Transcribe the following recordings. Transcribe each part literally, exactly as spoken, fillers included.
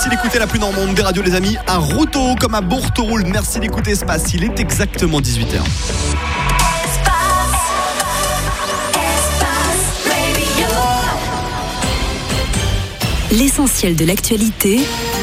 Merci d'écouter la plus normande des radios, les amis. À Routot comme à Bourteroul. Merci d'écouter Espace. Il est exactement dix-huit heures. L'essentiel de l'actualité.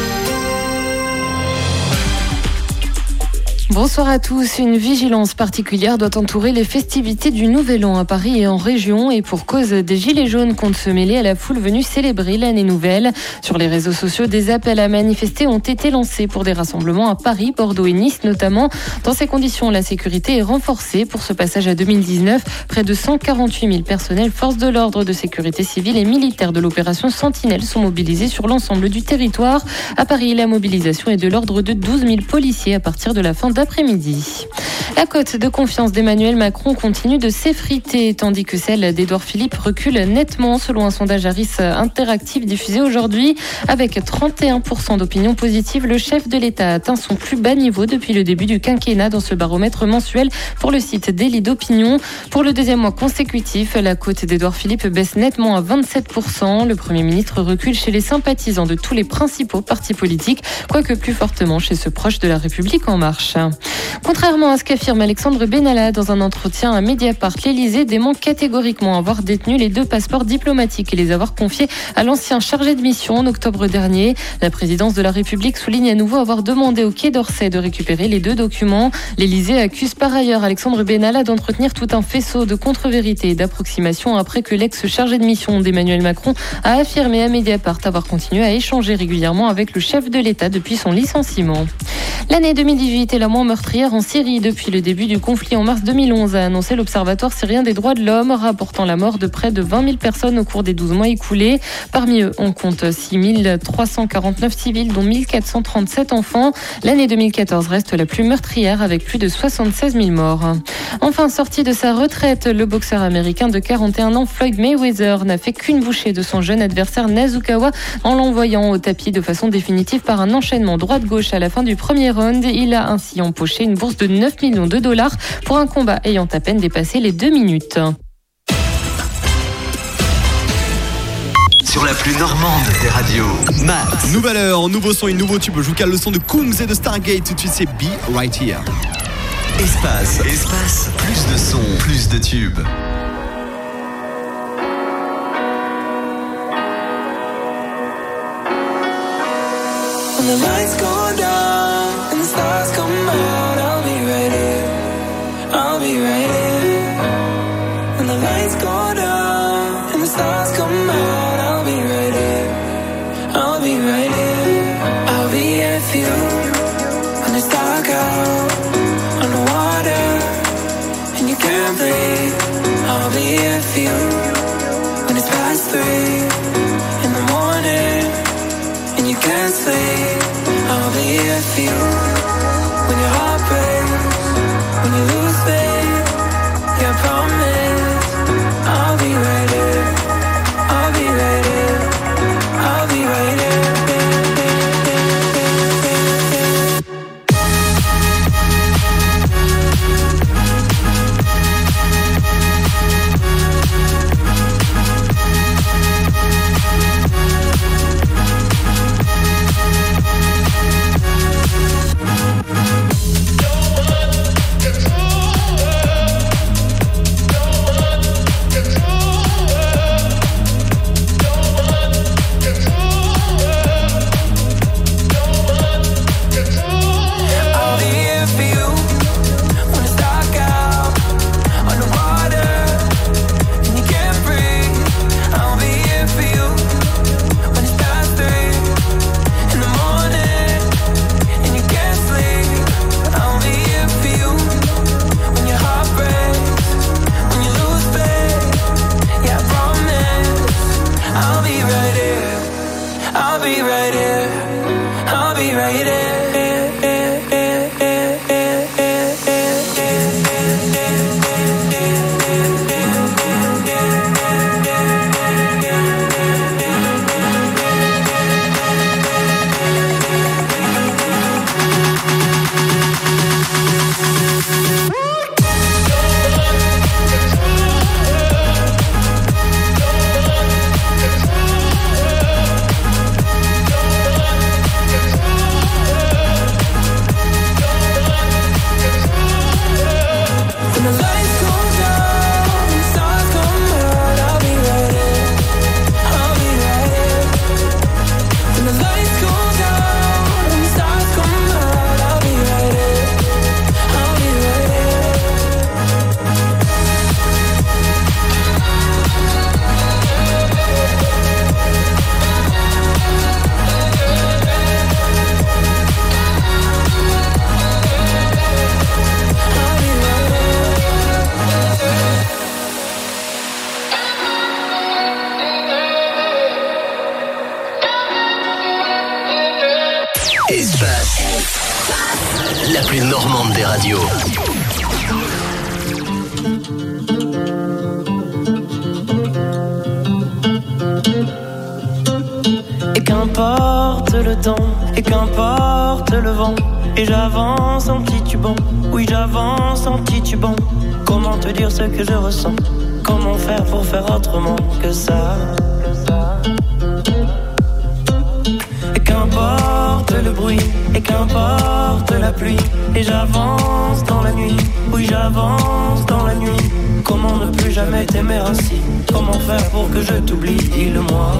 Bonsoir à tous. Une vigilance particulière doit entourer les festivités du Nouvel An à Paris et en région. Et pour cause, des gilets jaunes comptent se mêler à la foule venue célébrer l'année nouvelle. Sur les réseaux sociaux, des appels à manifester ont été lancés pour des rassemblements à Paris, Bordeaux et Nice notamment. Dans ces conditions, la sécurité est renforcée pour ce passage à deux mille dix-neuf. Près de cent quarante-huit mille personnels, forces de l'ordre, de sécurité civile et militaires de l'opération Sentinelle sont mobilisés sur l'ensemble du territoire. À Paris, la mobilisation est de l'ordre de douze mille policiers à partir de la fin d'après-midi. La cote de confiance d'Emmanuel Macron continue de s'effriter, tandis que celle d'Édouard Philippe recule nettement, selon un sondage Harris Interactive diffusé aujourd'hui. Avec trente et un pour cent d'opinion positive, le chef de l'État a atteint son plus bas niveau depuis le début du quinquennat dans ce baromètre mensuel pour le site Daily d'Opinion. Pour le deuxième mois consécutif, la cote d'Édouard Philippe baisse nettement à vingt-sept pour cent. Le Premier ministre recule chez les sympathisants de tous les principaux partis politiques, quoique plus fortement chez ceux proches de la République en marche. Contrairement à ce qu'affirme Alexandre Benalla dans un entretien à Mediapart, l'Élysée dément catégoriquement avoir détenu les deux passeports diplomatiques et les avoir confiés à l'ancien chargé de mission en octobre dernier. La présidence de la République souligne à nouveau avoir demandé au Quai d'Orsay de récupérer les deux documents. L'Élysée accuse par ailleurs Alexandre Benalla d'entretenir tout un faisceau de contre-vérités et d'approximations après que l'ex-chargé de mission d'Emmanuel Macron a affirmé à Mediapart avoir continué à échanger régulièrement avec le chef de l'État depuis son licenciement. L'année deux mille dix-huit est la moins meurtrière en Syrie depuis le début du conflit en mars deux mille onze, a annoncé l'Observatoire syrien des droits de l'homme, rapportant la mort de près de vingt mille personnes au cours des douze mois écoulés. Parmi eux, on compte six mille trois cent quarante-neuf civils, dont mille quatre cent trente-sept enfants. L'année deux mille quatorze reste la plus meurtrière avec plus de soixante-seize mille morts. Enfin, sorti de sa retraite, le boxeur américain de quarante et un ans, Floyd Mayweather, n'a fait qu'une bouchée de son jeune adversaire Nasukawa en l'envoyant au tapis de façon définitive par un enchaînement droite-gauche à la fin du premier round. Il a ainsi empoché une bourse de neuf millions de dollars pour un combat ayant à peine dépassé les deux minutes. Sur la plus normande des radios, Matt. Nouvelle heure, nouveau son et nouveau tube. Je vous cale le son de Coombs et de Stargate. Tout de suite, c'est Be Right Here. Espace, espace, plus de sons, plus de tubes. When the lights go down and the stars come out, I'll be right here, I'll be right here. When the lights go down and the stars come out, I'll be right here, I'll be right here. I'll be here for you when it's dark out on the water and you can't breathe. I'll be here for you when it's past three in the morning and you can't sleep. I'll be here for you when your heart breaks, when you lose faith. Yeah, I promise I'll be right here, I'll be right here, I'll be right here. Espace. La plus normande des radios. Et qu'importe le temps, et qu'importe le vent, et j'avance en titubant, oui j'avance en titubant. Comment te dire ce que je ressens? Comment faire pour faire autrement que ça? Et qu'importe le bruit, et qu'importe la pluie, et j'avance dans la nuit, oui j'avance dans la nuit. Comment ne plus jamais t'aimer ainsi? Comment faire pour que je t'oublie? Dis-le-moi.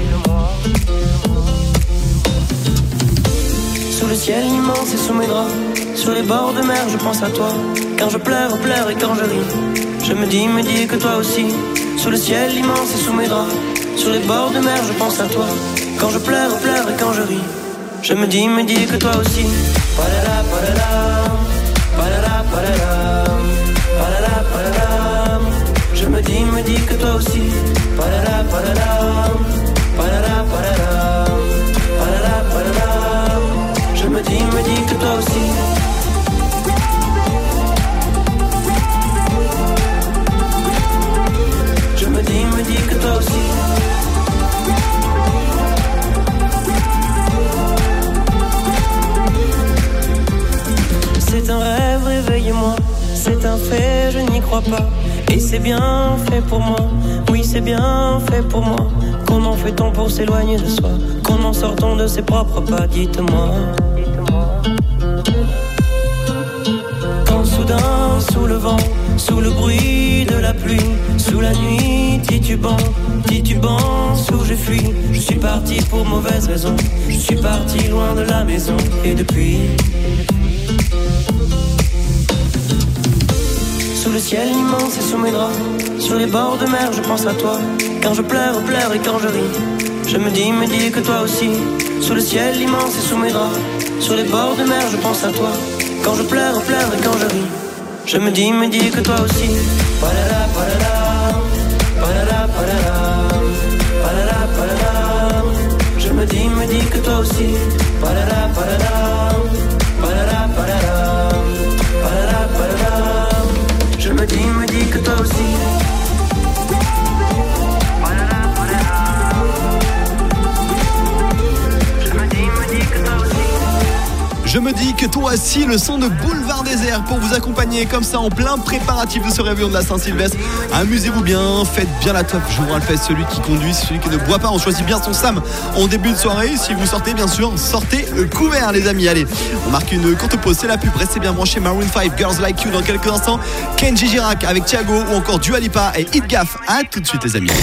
Sous le ciel immense et sous mes draps, sur les bords de mer je pense à toi. Quand je pleure, pleure et quand je ris, je me dis, me dis que toi aussi. Sous le ciel immense et sous mes draps, sur les bords de mer je pense à toi. Quand je pleure, pleure et quand je ris, je me dis, me dis que toi aussi. Palala, palala, palala, palala, palala, palala. Je me dis, me dis que toi aussi. Palala, palala, palala, palala, palala, palala. Je me dis, me dis que toi aussi. Je me dis, me dis que toi aussi. C'est un rêve, réveillez-moi. C'est un fait, je n'y crois pas. Et c'est bien fait pour moi. Oui, c'est bien fait pour moi. Comment fait-on pour s'éloigner de soi? Comment sort-on de ses propres pas? Dites-moi. Quand soudain, sous le vent, sous le bruit de la pluie, sous la nuit, titubant, titubant, sous je fuis. Je suis parti pour mauvaise raison. Je suis parti loin de la maison. Et depuis, sous le ciel immense et sous mes draps, sur les bords de mer je pense à toi. Quand je pleure, pleure et quand je ris, je me dis, me dis que toi aussi. Sous le ciel immense et sous mes draps, sur les bords de mer je pense à toi. Quand je pleure, pleure et quand je ris, je me dis, me dis que toi aussi. Palala, palala, palala, palala, palala, palala. Je me dis, me dis que toi aussi. Palala, palala, palala, palala, palala, palala. Je me dis, me dis que toi aussi. Je me dis que toi aussi, le son de Boulevard Désert pour vous accompagner comme ça en plein préparatif de ce réveillon de la Saint-Sylvestre. Amusez-vous bien, faites bien la teuf. Je vous rappelle, celui qui conduit, celui qui ne boit pas, on choisit bien son Sam en début de soirée. Si vous sortez, bien sûr, sortez couvert les amis. Allez, on marque une courte pause, c'est la pub. Restez bien branchés. Maroon five, Girls Like You dans quelques instants. Kenji Girac avec Thiago ou encore Dua Lipa et Hit Gaff. À tout de suite les amis.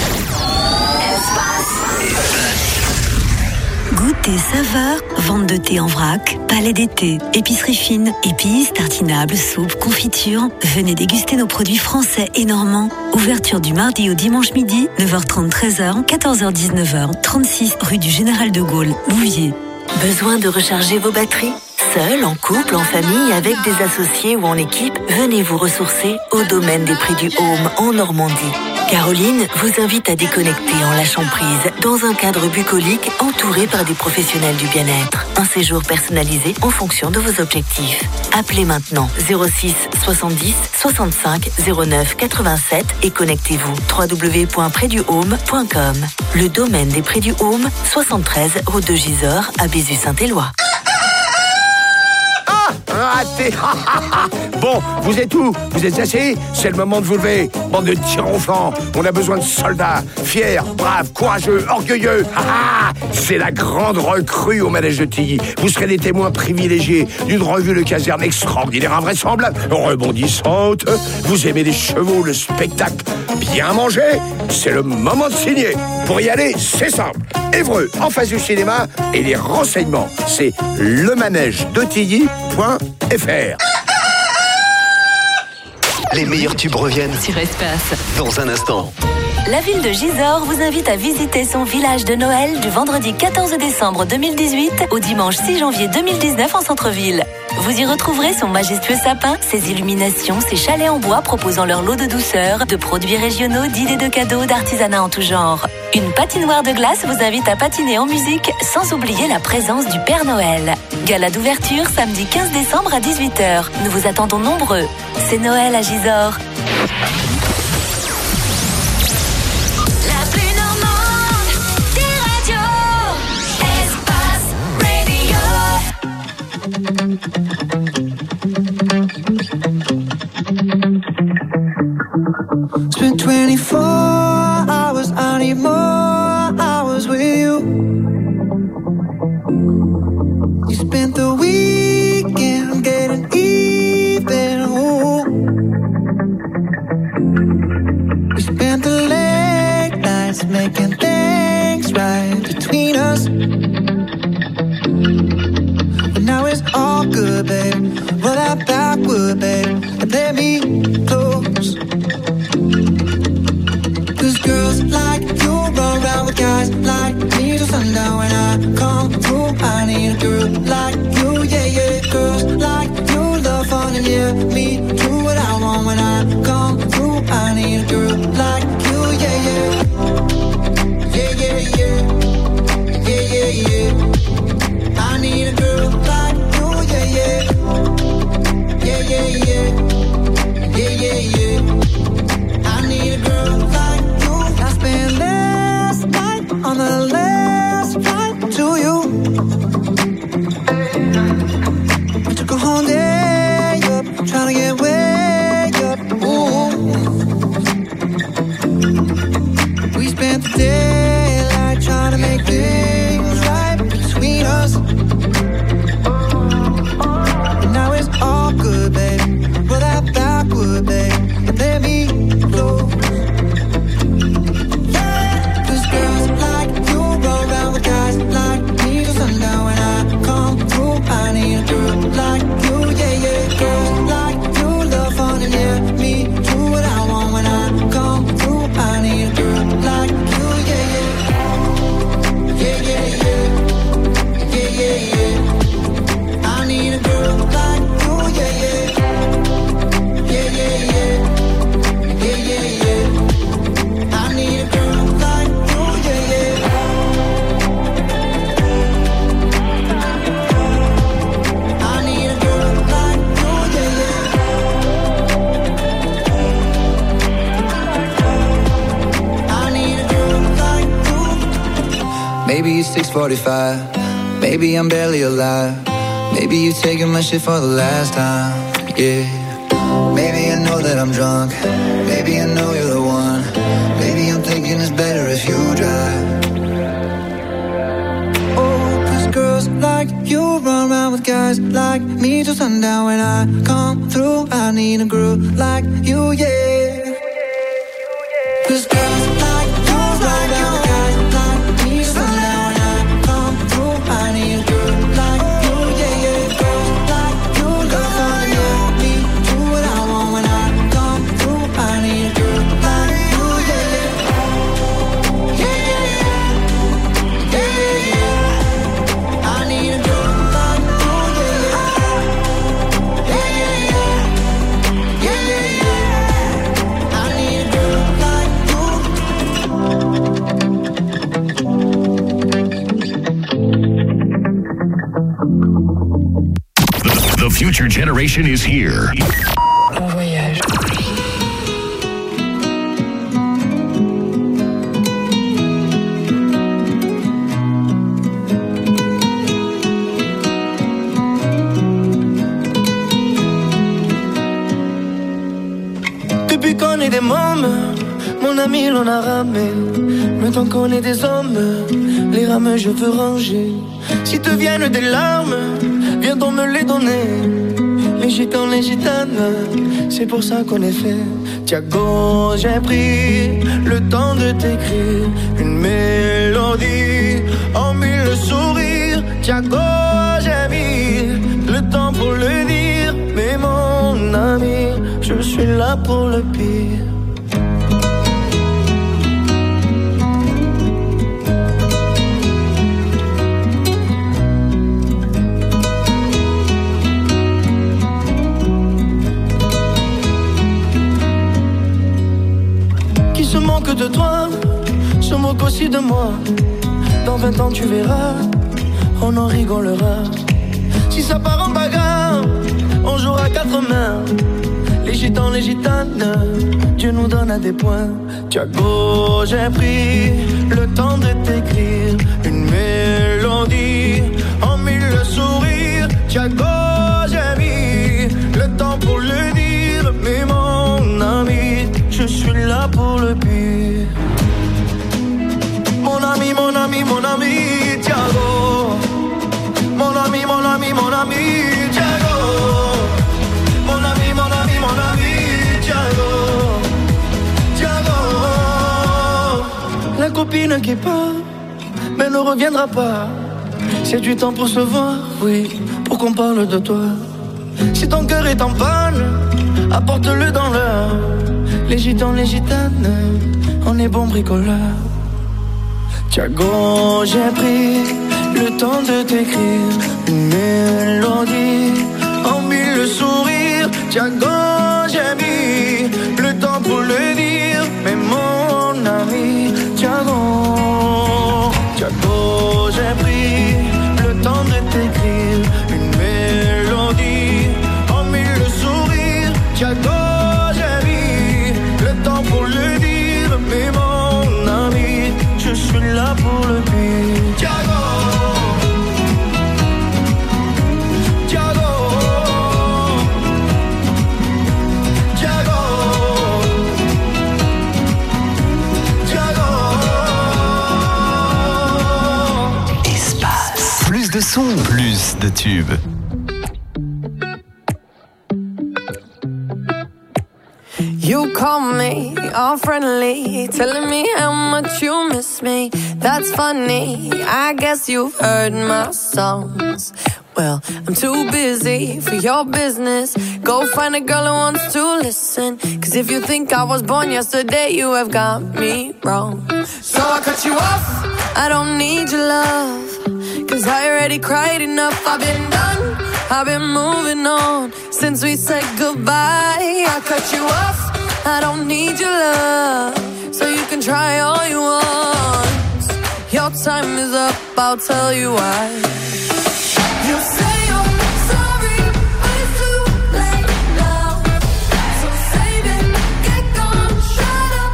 Goûter, saveur, vente de thé en vrac, palais d'été, épicerie fine, épices, tartinables, soupes, confitures. Venez déguster nos produits français et normands. Ouverture du mardi au dimanche midi, neuf heures trente, treize heures, quatorze heures, dix-neuf heures, trente-six rue du Général de Gaulle, Bouvier. Besoin de recharger vos batteries? Seul, en couple, en famille, avec des associés ou en équipe, venez vous ressourcer au domaine des Prix du Home en Normandie. Caroline vous invite à déconnecter en lâchant prise dans un cadre bucolique entouré par des professionnels du bien-être. Un séjour personnalisé en fonction de vos objectifs. Appelez maintenant zéro six soixante-dix soixante-cinq zéro neuf quatre-vingt-sept et connectez-vous w w w point près du home point com. Le domaine des Prix du Home, soixante-treize route de Gisors à Bézu-Saint-Éloi. Raté. Bon, vous êtes où? Vous êtes assis? C'est le moment de vous lever. Bande de tirs-enfants, on a besoin de soldats fiers, braves, courageux, orgueilleux. C'est la grande recrue au manège de Tilly. Vous serez des témoins privilégiés d'une revue de caserne extraordinaire, invraisemblable, rebondissante. Vous aimez les chevaux, le spectacle, bien manger? C'est le moment de signer. Pour y aller, c'est simple. Évreux, en face du cinéma, et les renseignements, c'est le manège de Tilly point f r. Les meilleurs tubes reviennent Sur Espace. dans un instant. La ville de Gisors vous invite à visiter son village de Noël du vendredi quatorze décembre deux mille dix-huit au dimanche six janvier deux mille dix-neuf en centre-ville. Vous y retrouverez son majestueux sapin, ses illuminations, ses chalets en bois proposant leur lot de douceur, de produits régionaux, d'idées de cadeaux, d'artisanat en tout genre. Une patinoire de glace vous invite à patiner en musique, sans oublier la présence du Père Noël. Gala d'ouverture samedi quinze décembre à dix-huit heures. Nous vous attendons nombreux. C'est Noël à Gisors. La plus normande des radios. Espace Radio. Spent twenty-four hours, I need more hours with you. You spent the weekend getting even. Ooh. We spent the late nights making things right between us. But now it's all good, babe. Roll that backward, babe, and let me close. Cause girls like you run around with guys like me till sundown. When I come through, I need a girl like you, yeah, yeah. Girls like you love fun and yeah, me do what I want. When I come through, I need a girl like you, yeah, yeah. Yeah, yeah, yeah. Yeah, yeah, yeah. I need a girl like you, yeah, yeah. Yeah, yeah, yeah. Yeah, yeah, yeah. I need a girl like you. I spent last night on the last flight to you. We took a whole day up, trying to get way up. Ooh. We spent the daylight trying to make things right between us. And now it's all good, babe. Roll that backward, babe, and let me close. Yeah, cause girls like you roll around with guys like me till sundown. When I come through, I need a girl like you, yeah, yeah. Girls like you love fun and yeah, me do what I want. When I come through, I need a girl like you, yeah, yeah. Yeah, yeah, yeah. Yeah, yeah, yeah. I need a girl like you, yeah, yeah. Yeah, yeah, yeah. Yeah, yeah, yeah. I need a girl like you, yeah, yeah. I need a girl like you, yeah, yeah. I need a girl like you. Maybe it's six forty-five. Maybe I'm barely alive. Maybe you taking my shit for the last time. Yeah. Maybe I know that I'm drunk. Maybe I know you're the one. Maybe I'm thinking it's better if you drive. Oh, cause girls like you run around with guys like me till sundown. When I come through, I need a girl like you, yeah. Cause girls like you run around with guys like me till sundown. When I come through, I need a girl like you, yeah, yeah. Girls like you love fun and yeah, me do what I want. When I come through, I need a girl like you, yeah, yeah. Yeah, yeah, yeah. Yeah, yeah, yeah. I need a girl like you, yeah, yeah. Yeah, yeah, yeah. Yeah, yeah, yeah. I need a girl like you. The, the future generation is here. On voyage. Depuis qu'on est des mômes, mon ami l'on a ramé. Maintenant qu'on est des hommes, les rames je veux ranger. Si te viennent des larmes, viens donc me les donner. Les gitans, les gitanes, c'est pour ça qu'on est fait. Tiago, j'ai pris le temps de t'écrire une mélodie en mille sourires. Tiago, j'ai mis le temps pour le dire. Mais mon ami, je suis là pour le pire. aussi de moi. Dans vingt ans tu verras, on en rigolera. Si ça part en bagarre, on jouera à quatre mains. Les gitans, les gitanes, Dieu nous donne à des points. Thiago, j'ai pris le temps de t'écrire une mélodie en mille sourires. Thiago, j'ai mis le temps pour le dire. Mais mon ami, je suis là pour le pire. Mon ami, mon ami, mon ami, Thiago. Mon ami, mon ami, mon ami, Thiago. Mon ami, mon ami, mon ami, Thiago. Thiago. La copine qui part, mais ne reviendra pas. C'est du temps pour se voir, oui, pour qu'on parle de toi. Si ton cœur est en panne, apporte-le dans l'heure. Les gitans, les gitanes, on est bons bricoleurs. Thiago, j'ai pris le temps de t'écrire une mélodie en mille sourires. Thiago, j'ai mis le temps pour le dire. Mais mon ami, Thiago, Thiago, j'ai pris le temps de t'écrire une mélodie en mille sourires. Thiago, j'ai mis le temps pour le dire. Mais mon ami, je suis là pour le pire. Thiago, Thiago, Thiago, Thiago. Espace. Plus de son, plus de tubes. You call me all friendly, telling me how much you miss me. That's funny, I guess you've heard my songs. Well, I'm too busy for your business. Go find a girl who wants to listen. Cause if you think I was born yesterday, you have got me wrong. So I cut you off, I don't need your love. Cause I already cried enough, I've been done, I've been moving on since we said goodbye. I cut you off, I don't need your love, so you can try all you want. Your time is up, I'll tell you why. You say you're sorry, but it's too late now. So save it, get gone, shut up.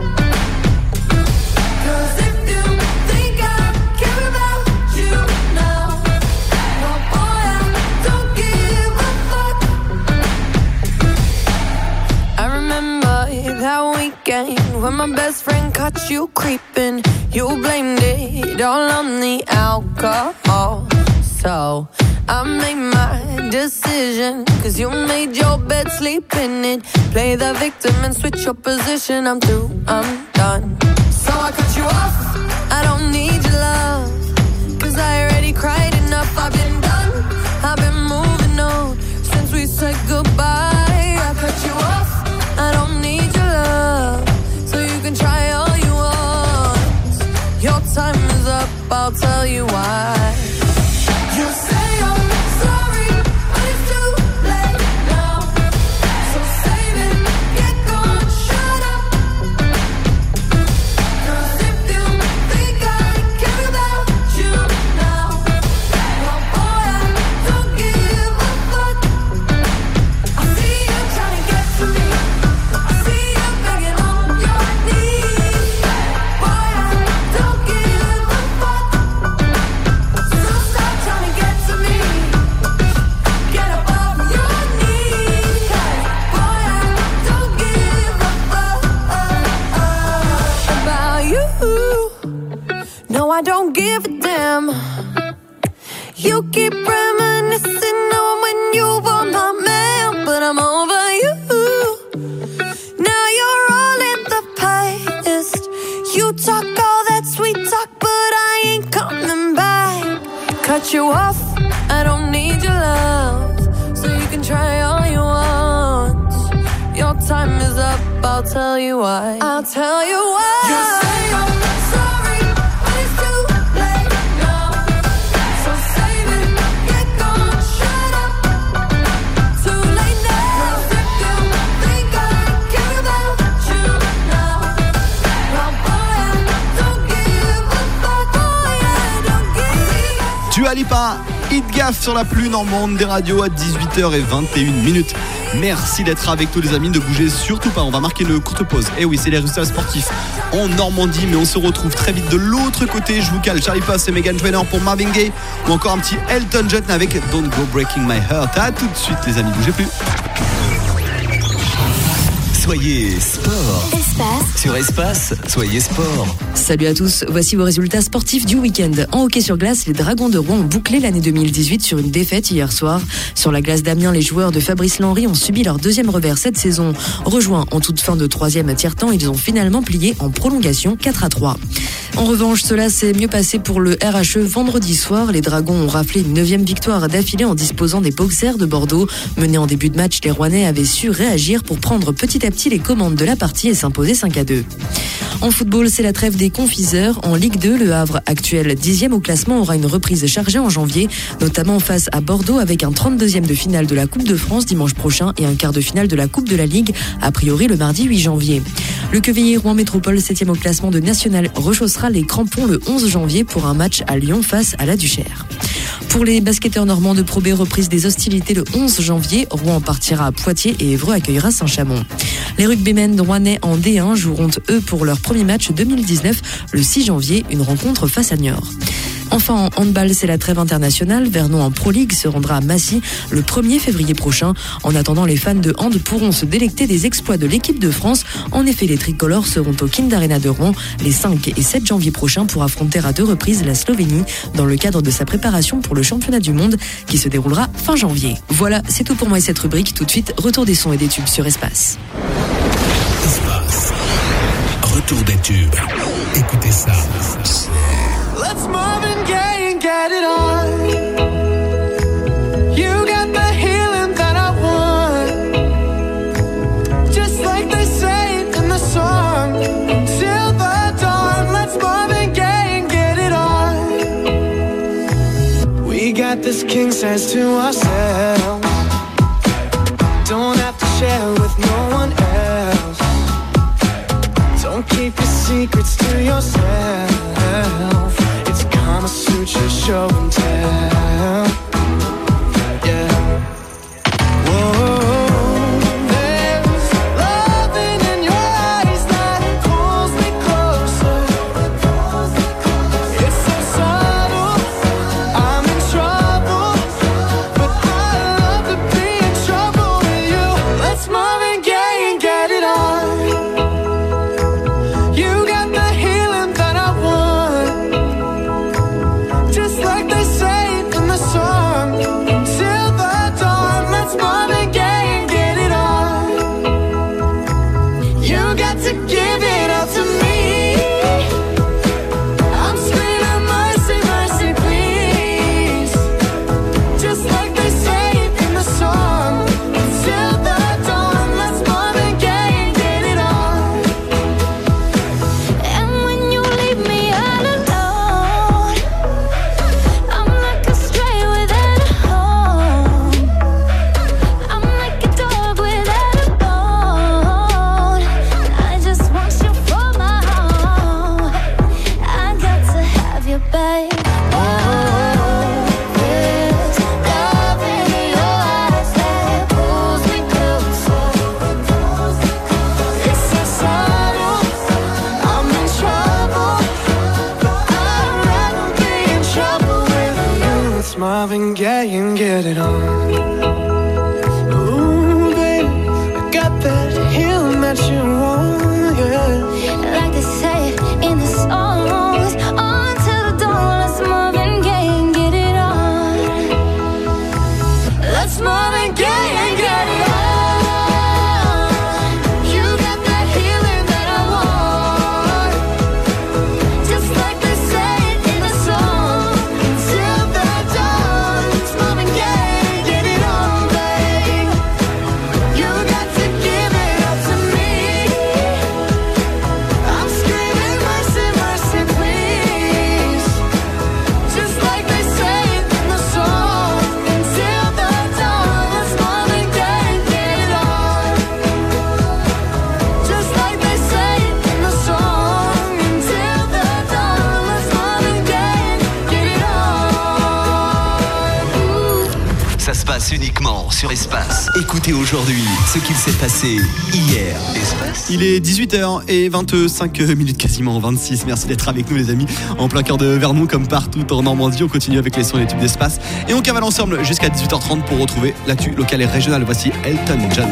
Cause if you think I care about you now, well boy, I don't give a fuck. I remember that weekend when my best friend caught you creeping. You blamed it all on the alcohol. So I made my decision, cause you made your bed, sleep in it. Play the victim and switch your position. I'm through, I'm done. So I cut you off, I don't need your love. Cause I already cried enough, I've been done, I've been moving on since we said goodbye. I cut you off, I don't need your love, so you can try all you want. Your time is up, I'll tell you why. You say I'm sorry, but it's too late now. So save it, get gone, shut up. Cause if you think I care about you now, well boy, I don't give a fuck. I see you trying to get to me, I see you begging on your knees. Boy, I don't give a fuck. So stop trying to get to me, get up off your knees. Cause boy, I don't give a fuck about you. No, I don't give a damn. You keep reminiscing on when you were my man, but I'm over you. Now you're all in the past. You talk all that sweet talk, but I ain't coming back. Cut you off, I don't need your love, so you can try all you want. Your time is up, I'll tell you why. I'll tell you why. You say I'm sorry, but it's too late now. So save it, get gone, shut up. Too late now. Cause if you think I care about you now, well boy, I don't give Dua Lipa, Hit Gaff sur la plus normande des radios à dix-huit heures vingt et une minutes. Merci d'être avec tous les amis, ne bougez surtout pas, on va marquer une courte pause. Et oui, c'est les résultats sportifs en Normandie, mais on se retrouve très vite de l'autre côté. Je vous cale Charlie Puth et Meghan Trainor pour Marvin Gaye, ou encore un petit Elton John avec Don't Go Breaking My Heart. À tout de suite les amis, bougez plus. Soyez sport. Espace. Sur Espace, soyez sport. Salut à tous, voici vos résultats sportifs du week-end. En hockey sur glace, les Dragons de Rouen ont bouclé l'année deux mille dix-huit sur une défaite hier soir. Sur la glace d'Amiens, les joueurs de Fabrice Lenry ont subi leur deuxième revers cette saison. Rejoints en toute fin de troisième tiers-temps, ils ont finalement plié en prolongation quatre à trois. En revanche, cela s'est mieux passé pour le R H E vendredi soir. Les Dragons ont raflé une neuvième victoire d'affilée en disposant des Boxers de Bordeaux. Menés en début de match, les Rouennais avaient su réagir pour prendre petit à petit les commandes de la partie et s'imposer cinq à deux. En football, c'est la trêve des confiseurs. En Ligue deux, le Havre, actuel dixième au classement, aura une reprise chargée en janvier, notamment face à Bordeaux avec un trente-deuxième de finale de la Coupe de France dimanche prochain et un quart de finale de la Coupe de la Ligue, a priori le mardi huit janvier. Le Quevilly Rouen Métropole, septième au classement de National, rechaussera les crampons le onze janvier pour un match à Lyon face à la Duchère. Pour les basketteurs normands de Pro B, reprise des hostilités le onze janvier. Rouen partira à Poitiers et Évreux accueillera Saint-Chamond. Les rugbymen rouennais en D un joueront eux pour leur premier match deux mille dix-neuf le six janvier, une rencontre face à Niort. Enfin, en handball, c'est la trêve internationale. Vernon en Pro League se rendra à Massy le premier février prochain. En attendant, les fans de hand pourront se délecter des exploits de l'équipe de France. En effet, les tricolores seront au Kind Arena de Rouen les cinq et sept janvier prochains pour affronter à deux reprises la Slovénie dans le cadre de sa préparation pour le championnat du monde qui se déroulera fin janvier. Voilà, c'est tout pour moi et cette rubrique. Tout de suite, retour des sons et des tubes sur Espace. Espace. Retour des tubes. Écoutez ça. Let's Marvin Gaye and get it on. You got the healing that I want, just like they say in the song. Till the dawn, let's Marvin Gaye and get it on. We got this king size to ourselves, don't have to share with no one else. Don't keep your secrets to yourself. Kama Sutra show and tell. Yeah. Whoa. There's loving in your eyes that pulls me closer. It's so subtle, I'm in trouble, but I love to be in trouble with you. Let's Marvin Gaye and get it on. You got the healing that I want, just like they say in the song. Till the dawn, let's Marvin Gaye and get it on. You got to give it up to me. I'm screaming mercy, mercy, please. Just like they say in the song. Till the dawn, let's Marvin Gaye and get it on. And when you leave me all alone, I'm like a stray without a home. I'm like a dog without a bone. I just want you for my own. I got to have you, babe. Oh, there's love in your eyes that pulls me closer. It's so subtle, I'm in trouble, but I'd rather be in trouble with you. Let's Marvin Gaye and get it on. Ooh, baby, I got that healing that you want, yeah. Like they say in the songs, on till the dawn, let's Marvin Gaye and get it on. Let's Marvin Gaye and get it on. You got that healing that I want, just like they say in the song. Till the dawn, let's Marvin Gaye and get it on, babe. You got to give it up to me. I'm screaming mercy, mercy, ça se passe uniquement sur Espace. Écoutez aujourd'hui ce qu'il s'est passé hier. Espace. Il est dix-huit heures vingt-cinq minutes, quasiment vingt-six. Merci d'être avec nous les amis, en plein cœur de Vernon comme partout en Normandie. On continue avec les sons et les tubes d'Espace et on cavale ensemble jusqu'à dix-huit heures trente pour retrouver l'actu locale et régionale. Voici Elton John.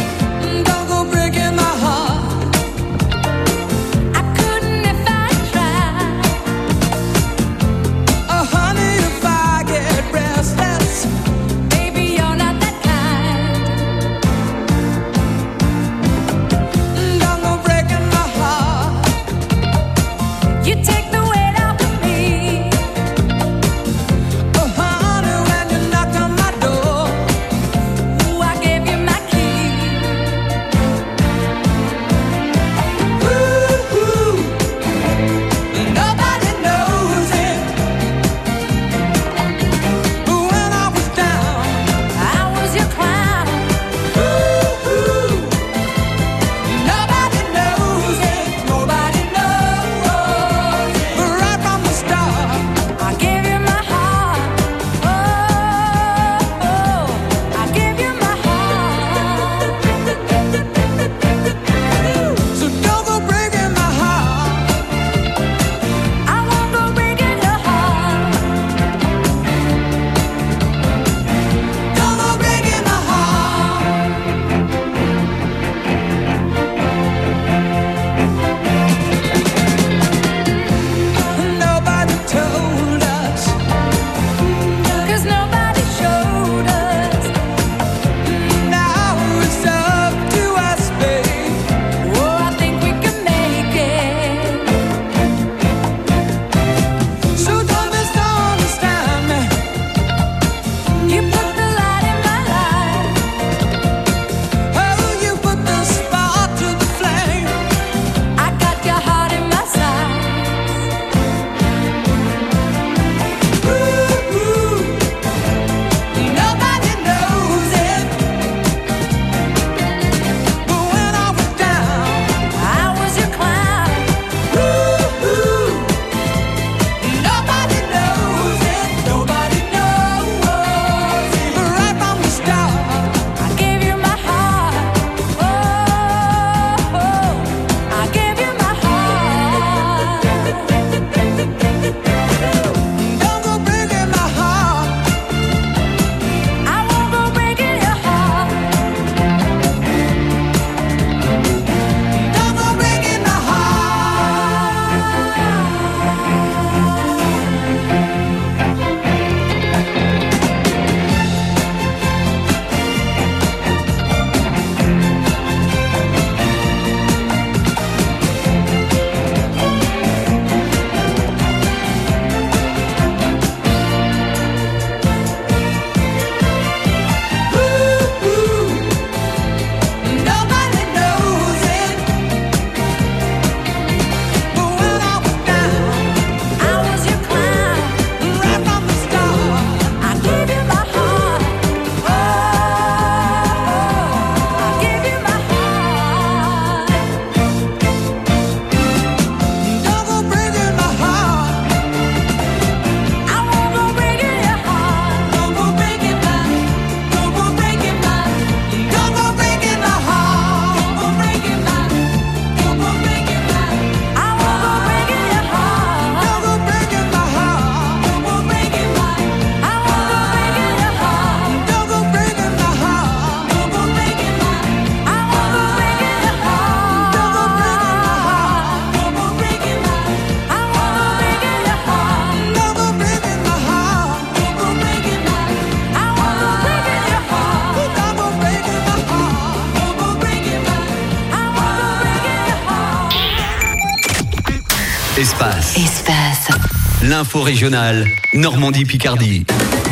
Espace. Espace. L'info régionale, Normandie-Picardie.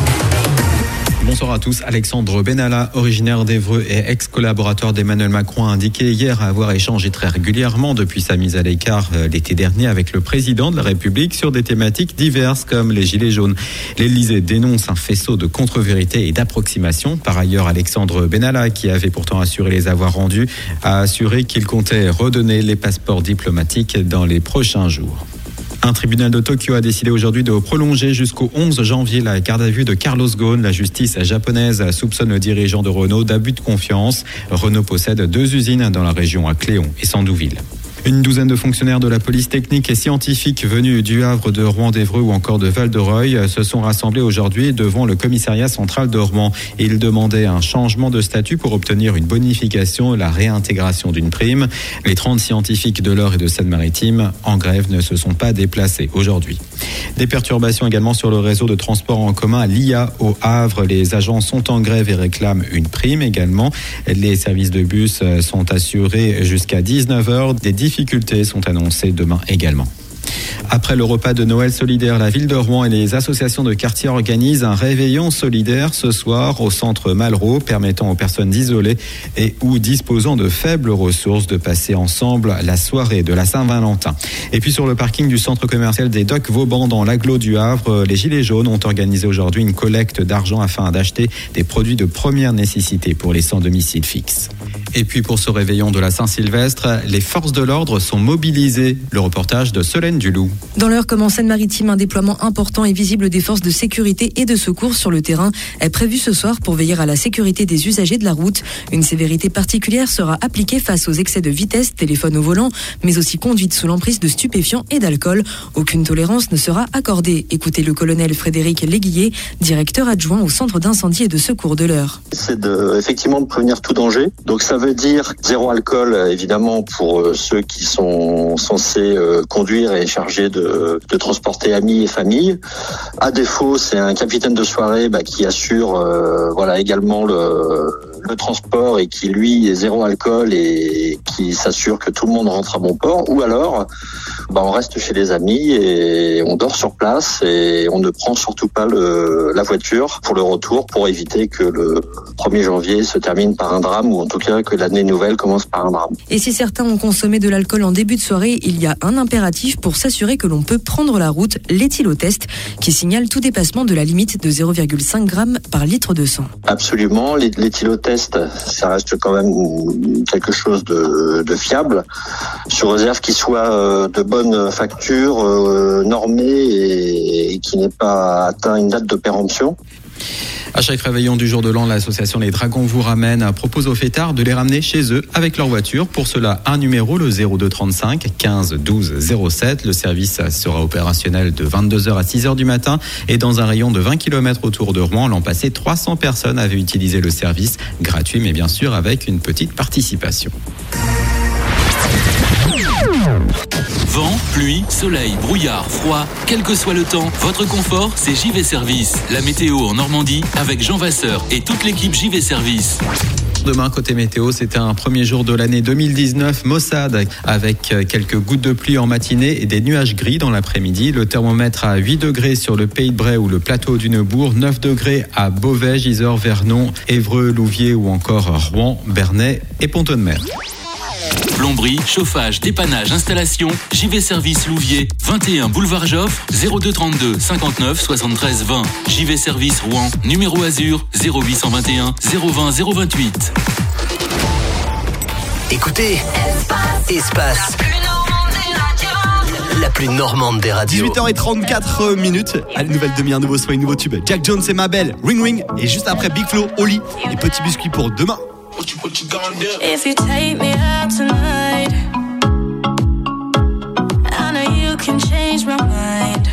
Bonsoir à tous. Alexandre Benalla, originaire d'Évreux et ex-collaborateur d'Emmanuel Macron, a indiqué hier avoir échangé très régulièrement depuis sa mise à l'écart l'été dernier avec le président de la République sur des thématiques diverses comme les gilets jaunes. L'Élysée dénonce un faisceau de contre-vérités et d'approximations. Par ailleurs, Alexandre Benalla, qui avait pourtant assuré les avoir rendus, a assuré qu'il comptait redonner les passeports diplomatiques dans les prochains jours. Un tribunal de Tokyo a décidé aujourd'hui de prolonger jusqu'au onze janvier la garde à vue de Carlos Ghosn. La justice japonaise soupçonne le dirigeant de Renault d'abus de confiance. Renault possède deux usines dans la région à Cléon et Sandouville. Une douzaine de fonctionnaires de la police technique et scientifique venus du Havre, de Rouen, d'Évreux ou encore de Val-de-Reuil se sont rassemblés aujourd'hui devant le commissariat central de Rouen. Ils demandaient un changement de statut pour obtenir une bonification et la réintégration d'une prime. Les trente scientifiques de l'Eure et de Seine-Maritime en grève ne se sont pas déplacés aujourd'hui. Des perturbations également sur le réseau de transport en commun à l'I A au Havre. Les agents sont en grève et réclament une prime également. Les services de bus sont assurés jusqu'à dix-neuf heures. Des difficultés sont annoncées demain également. Après le repas de Noël solidaire, la ville de Rouen et les associations de quartier organisent un réveillon solidaire ce soir au centre Malraux, permettant aux personnes isolées et ou disposant de faibles ressources de passer ensemble la soirée de la Saint-Valentin. Et puis sur le parking du centre commercial des Docks Vauban dans l'agglo du Havre, les Gilets jaunes ont organisé aujourd'hui une collecte d'argent afin d'acheter des produits de première nécessité pour les sans domicile fixe. Et puis pour ce réveillon de la Saint-Sylvestre, les forces de l'ordre sont mobilisées. Le reportage de Solène Dulou. Dans l'Eure comme en Seine-Maritime, un déploiement important et visible des forces de sécurité et de secours sur le terrain est prévu ce soir pour veiller à la sécurité des usagers de la route. Une sévérité particulière sera appliquée face aux excès de vitesse, téléphone au volant, mais aussi conduite sous l'emprise de stupéfiants et d'alcool. Aucune tolérance ne sera accordée. Écoutez le colonel Frédéric Léguillet, directeur adjoint au centre d'incendie et de secours de l'Eure. C'est de, effectivement de prévenir tout danger. Donc ça veut dire zéro alcool, évidemment, pour euh, ceux qui sont censés euh, conduire et chargés de, de transporter amis et famille. À défaut, c'est un capitaine de soirée bah, qui assure euh, voilà également le, le transport et qui, lui, est zéro alcool et qui s'assure que tout le monde rentre à bon port. Ou alors, bah, on reste chez les amis et on dort sur place et on ne prend surtout pas le, la voiture pour le retour pour éviter que le premier janvier se termine par un drame ou en tout cas que l'année nouvelle commence par un drame. Et si certains ont consommé de l'alcool en début de soirée, il y a un impératif pour s'assurer que l'on peut prendre la route, l'éthylotest, qui signale tout dépassement de la limite de zéro virgule cinq grammes par litre de sang. Absolument, l'éthylotest, ça reste quand même quelque chose de, de fiable, sous réserve qu'il soit euh, de bonne facture, euh, normé et, et qui n'ait pas atteint une date de péremption. À chaque réveillon du jour de l'an, l'association Les Dragons vous ramène, propose aux fêtards de les ramener chez eux avec leur voiture. Pour cela, un numéro, le zéro deux trente-cinq quinze douze zéro sept. Le service sera opérationnel de vingt-deux heures à six heures du matin et dans un rayon de vingt kilomètres autour de Rouen. L'an passé, trois cents personnes avaient utilisé le service, gratuit mais bien sûr avec une petite participation. Vent, pluie, soleil, brouillard, froid, quel que soit le temps, votre confort, c'est J V Service. La météo en Normandie avec Jean Vasseur et toute l'équipe J V Service. Demain, côté météo, c'était un premier jour de l'année deux mille dix-neuf maussade avec quelques gouttes de pluie en matinée et des nuages gris dans l'après-midi. Le thermomètre à huit degrés sur le Pays de Bray ou le plateau du Neubourg, neuf degrés à Beauvais, Gisors, Vernon, Évreux, Louviers ou encore Rouen, Bernay et Pont-de-Mer. Plomberie, chauffage, dépannage, installation, J V Service Louviers, vingt et un boulevard Joffre, zéro deux trente-deux cinquante-neuf soixante-treize vingt. J V Service Rouen, numéro Azur, zéro huit cent vingt et un zéro vingt zéro vingt-huit. Écoutez, Espace, la plus normande des radios. dix-huit heures trente-quatre minutes. Allez, nouvelle demi-heure, nouveau soin, nouveau tube. Jack Jones et Mabel, Ring Ring. Et juste après, Big Flo, Oli. Les petits biscuits pour demain. If you take me out tonight, I know you can change my mind.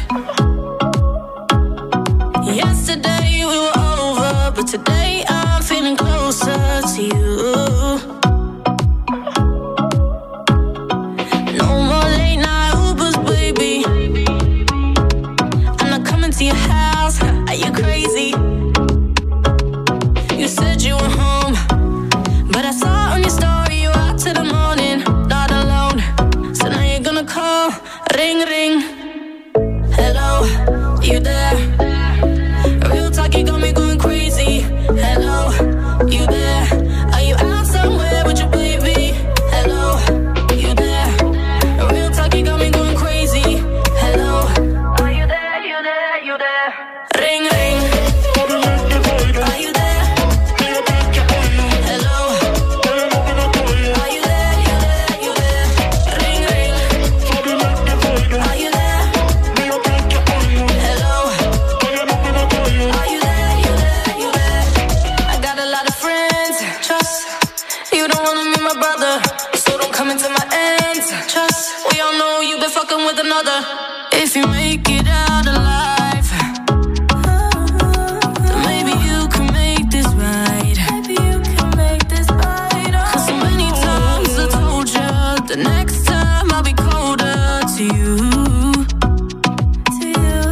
Yesterday we were over, but today I'm feeling closer to you. No more late night Ubers, baby. I'm not coming to your house. Are you crazy? You said you were home, but I saw on your story you out to the morning, not alone. So now you're gonna call, ring ring. Hello, you there? Real talk, you got me going crazy. Hello, you there? Are you out somewhere with your baby? Hello, you there? Real talk, you got me going crazy. Hello, are you there? You there? You there? Ring ring. Are you there? other. If you make it out alive, then maybe you can make this right. Maybe you can make this right. Oh. Cause so many times I told you the next time I'll be colder to you. To you.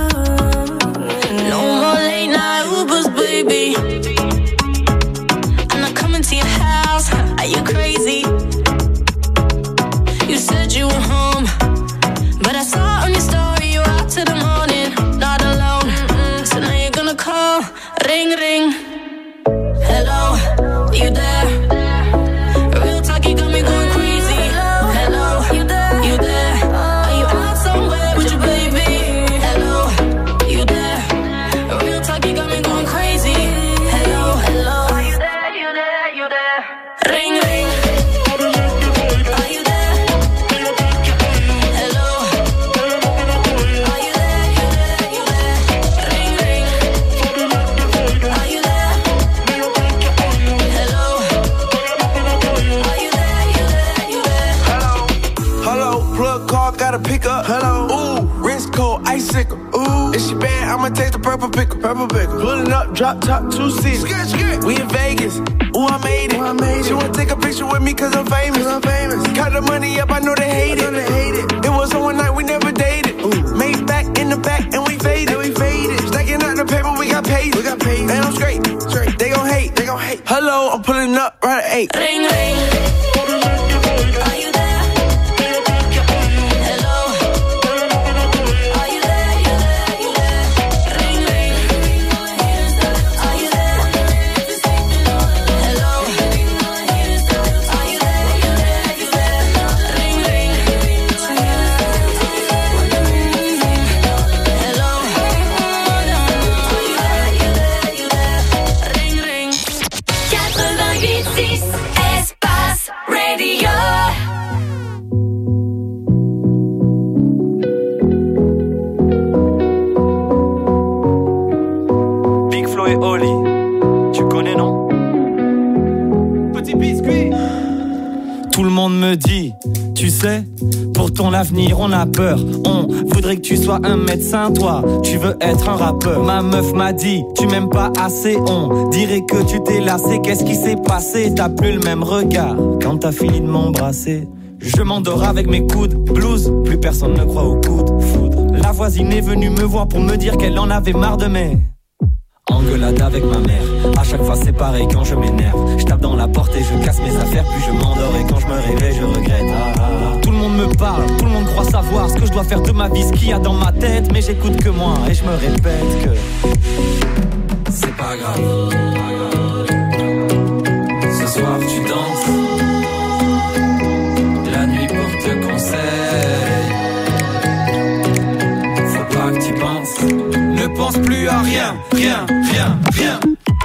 No more late night Ubers, baby. I'm not coming to your house. Are you crazy? You said you were home, but I saw on your story you're out till the morning, not alone. Mm-mm. So now you're gonna call, ring ring. Hello, you there? Real talk, you got me going crazy. Hello, you there? You there? Are you out somewhere with your baby? Hello, you there? Real talk, you got me going crazy. Hello, hello. Are you there? You there? You there? Ring ring. Gotta pick up, hello, ooh, wrist cold, icicle, ooh, if she bad, I'ma taste the purple pickle, purple pickle, pulling up, drop top, two seats, we in Vegas, ooh, I made it, ooh, I made it. She wanna take a picture with me cause I'm famous, I'm famous, count the money up, I know they hate it, they hate it, it was on one night, we never dated, ooh, made back in the back, and we faded, and we faded, stacking out the paper, we got paid, we got paid, and I'm straight, straight, they gon' hate, they gon' hate, hello, I'm pulling up, right at eight, ring, ring. Me dit, tu sais, pour ton avenir on a peur. On voudrait que tu sois un médecin, toi tu veux être un rappeur. Ma meuf m'a dit, tu m'aimes pas assez. On dirait que tu t'es lassé. Qu'est-ce qui s'est passé? T'as plus le même regard quand t'as fini de m'embrasser. Je m'endors avec mes coudes, blues, plus personne ne croit au coup de foudre. La voisine est venue me voir pour me dire qu'elle en avait marre de mes engueulade avec ma mère. À chaque fois c'est pareil quand je m'énerve. Je tape dans la porte et je casse mes affaires. Puis je m'endors et quand je me réveille je regrette. ah, ah, ah. Tout le monde me parle, tout le monde croit savoir ce que je dois faire de ma vie, ce qu'il y a dans ma tête. Mais j'écoute que moi et je me répète que c'est pas grave. Ce soir tu danses, la nuit porte conseil. Faut pas que tu penses, ne pense plus à rien, rien, rien, rien.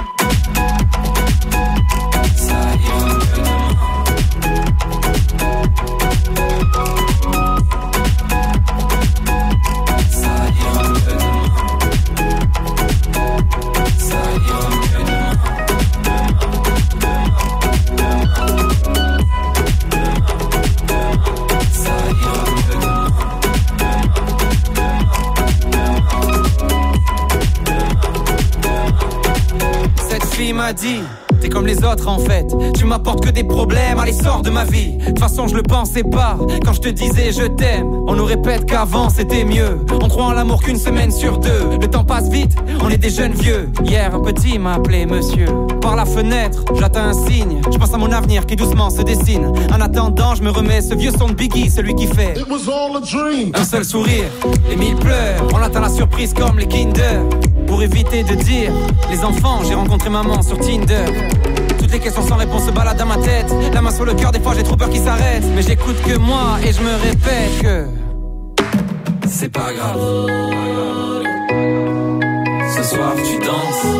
Ça ira que demain. Ça ira que demain. Ça ira que demain. Demain, demain, demain. Ça ira que demain. Cette fille m'a dit, t'es comme les autres en fait, tu m'apportes que des problèmes, allez sors de ma vie. De toute façon je le pensais pas, quand je te disais je t'aime. On nous répète qu'avant c'était mieux, on croit en l'amour qu'une semaine sur deux. Le temps passe vite, on est des jeunes vieux. Hier un petit m'a appelé monsieur. Par la fenêtre, j'attends un signe, je pense à mon avenir qui doucement se dessine. En attendant je me remets ce vieux son de Biggie, celui qui fait It was all a dream. Un seul sourire, les mille pleurs, on attend la surprise comme les Kinder. Pour éviter de dire les enfants, j'ai rencontré maman sur Tinder. Toutes les questions sans réponse se baladent dans ma tête. La main sur le cœur, des fois j'ai trop peur qu'il s'arrête. Mais j'écoute que moi et je me répète que c'est pas grave. Ce soir tu danses,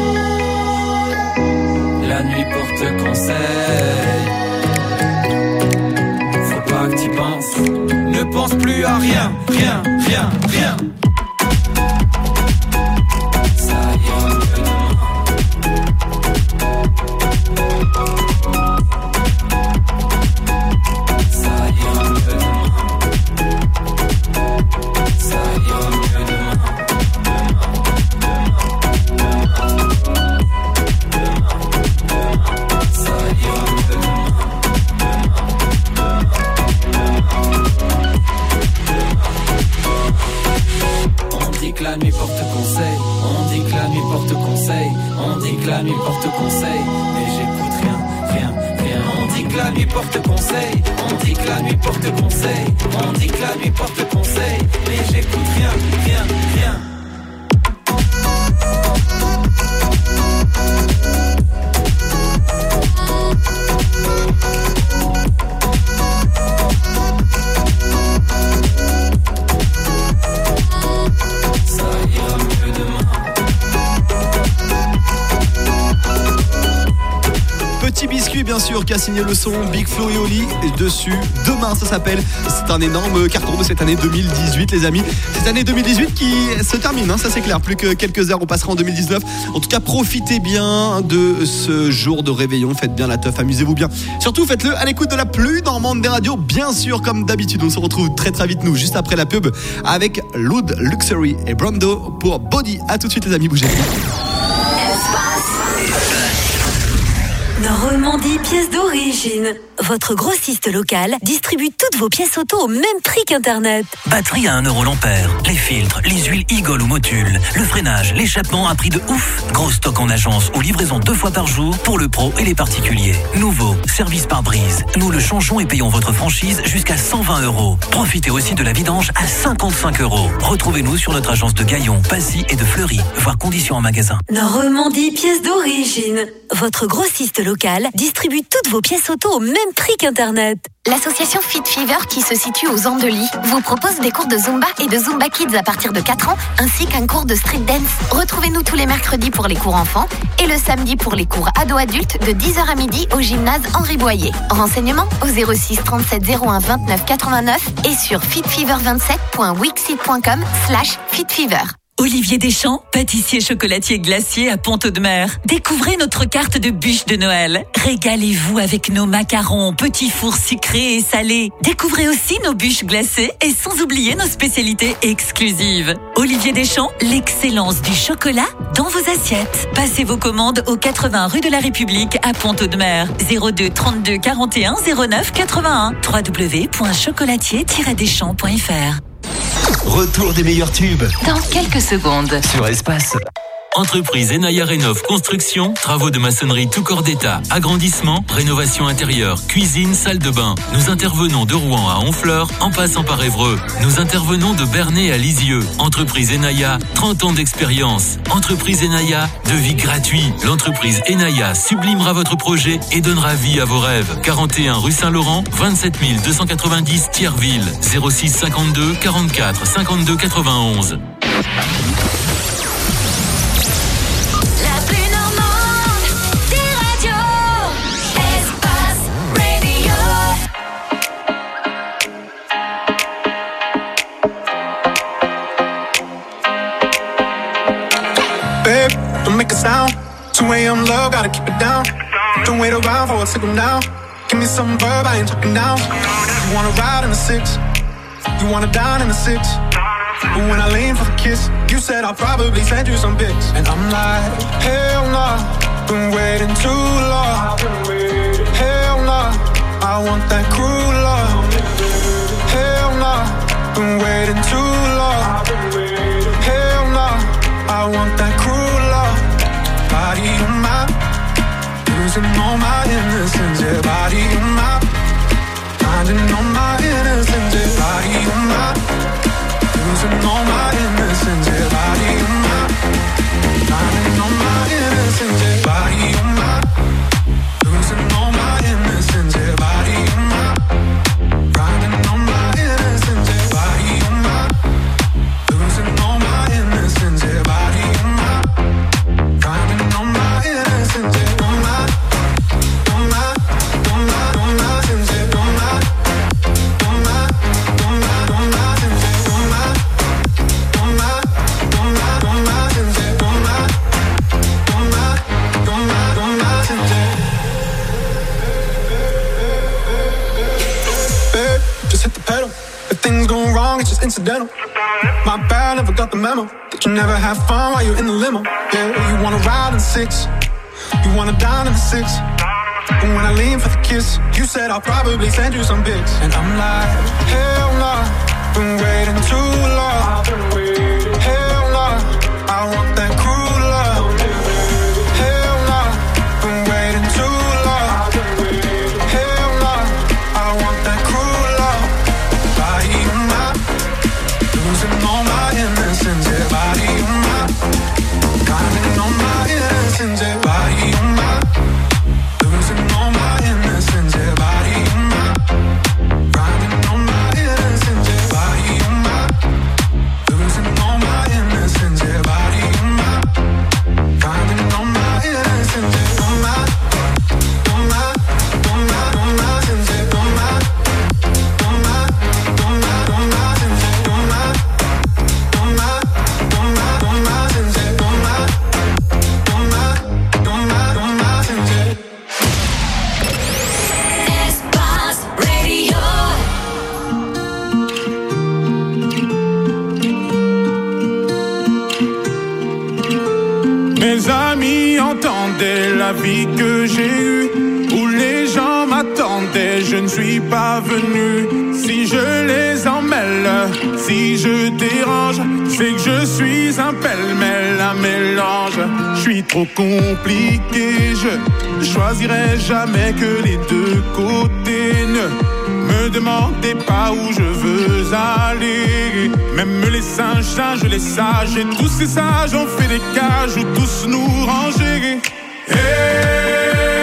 la nuit porte conseil. Faut pas que tu penses, ne pense plus à rien, rien, rien, rien. On dit que la nuit porte conseil, on dit que la nuit porte conseil, mais j'écoute rien, rien, rien. On dit que la nuit porte conseil, on dit que la nuit porte conseil, on dit que la nuit porte conseil, mais j'écoute rien, rien, rien. Petit Biscuit bien sûr qui a signé le son, Big Flo et Oli et dessus. Demain ça s'appelle. C'est un énorme carton de cette année deux mille dix-huit les amis. Cette année deux mille dix-huit qui se termine, hein, ça c'est clair. Plus que quelques heures, on passera en deux mille dix-neuf. En tout cas profitez bien de ce jour de réveillon. Faites bien la teuf, amusez-vous bien. Surtout faites-le à l'écoute de la plus normande des radios. Bien sûr comme d'habitude. On se retrouve très très vite nous juste après la pub avec Loud Luxury et Brando pour Body. A tout de suite les amis, bougez. Normandie pièces d'origine. Votre grossiste local distribue toutes vos pièces auto au même prix qu'Internet. Batterie à un euro l'ampère, les filtres, les huiles Igol ou Motul, le freinage, l'échappement à prix de ouf. Gros stock en agence ou livraison deux fois par jour pour le pro et les particuliers. Nouveau, service par brise. Nous le changeons et payons votre franchise jusqu'à cent vingt euros. Profitez aussi de la vidange à cinquante-cinq euros. Retrouvez-nous sur notre agence de Gaillon, Passy et de Fleury. Voir conditions en magasin. Normandie pièces d'origine. Votre grossiste local distribue toutes vos pièces auto au même prix qu'Internet. L'association Fit Fever, qui se situe aux Andelys, vous propose des cours de Zumba et de Zumba Kids à partir de quatre ans, ainsi qu'un cours de street dance. Retrouvez-nous tous les mercredis pour les cours enfants et le samedi pour les cours ados-adultes de dix heures à midi au gymnase Henri Boyer. Renseignements au zéro six trente-sept zéro un vingt-neuf quatre-vingt-neuf et sur fit fever vingt-sept point wixsite point com slash fitfever. Olivier Deschamps, pâtissier chocolatier glacier à Pont-Audemer. Découvrez notre carte de bûche de Noël. Régalez-vous avec nos macarons, petits fours sucrés et salés. Découvrez aussi nos bûches glacées et sans oublier nos spécialités exclusives. Olivier Deschamps, l'excellence du chocolat dans vos assiettes. Passez vos commandes au quatre-vingts rue de la République à Pont-Audemer. zéro deux trente-deux quarante et un zéro neuf quatre-vingt-un. w w w point chocolatier tiret deschamps point f r. Retour des meilleurs tubes. Dans quelques secondes. Sur Espace. Entreprise Enaya Rénov Construction, travaux de maçonnerie tout corps d'état, agrandissement, rénovation intérieure, cuisine, salle de bain. Nous intervenons de Rouen à Honfleur, en passant par Évreux. Nous intervenons de Bernay à Lisieux. Entreprise Enaya, trente ans d'expérience. Entreprise Enaya, devis gratuit. L'entreprise Enaya sublimera votre projet et donnera vie à vos rêves. quarante et un rue Saint-Laurent, vingt-sept mille deux cent quatre-vingt-dix Thierville. zéro six cinquante-deux quarante-quatre cinquante-deux quatre-vingt-onze. Don't make a sound. two a.m. love, gotta keep it down. Don't wait around for a signal now. Give me some verb, I ain't talking down. You wanna ride in the six, you wanna dine in the six. But when I lean for the kiss, you said I'll probably send you some pics. And I'm like, hell nah, been waiting too long. Hell nah, I want that cruel love. Hell nah, been waiting too long. Hell nah, I want that cruel love. Body on my, losing all my innocence. Yeah, body on my, finding all my innocence. Yeah, body on my, losing all my innocence. Yeah, body on my, finding all my innocence. Yeah, body on my, losing all my innocence. Yeah, body on my, finding all my innocence. Yeah, body on my, losing all my innocence. Yeah, body on my, finding all my innocence. Yeah, on my, on my, on my, on my innocence. Yeah, on my, on my, on my, on my innocence. Yeah, on my, on my, on my, on my innocence. Yeah, on my, on my, on my, on my innocence. Babe, just hit the pedal. If things go wrong, it's just incidental. My bad, never got the memo that you never have fun while you're in the limo. Yeah, you wanna ride in six, you wanna dine in the six. And when I lean for the kiss, you said I'll probably send you some pics. And I'm like, hell nah, been waiting too long. Hell nah, I want that cruel Mes amis entendaient la vie que j'ai eue, où les gens m'attendaient, je ne suis pas venu. Si je les emmêle, si je dérange, c'est que je suis un pêle-mêle, un mélange. Je suis trop compliqué, je choisirai jamais que les deux côtés. Ne me demandez pas où je veux aller. Même les singes, singes, les sages, et tous ces sages ont fait des cages où tous nous ranger. Hey.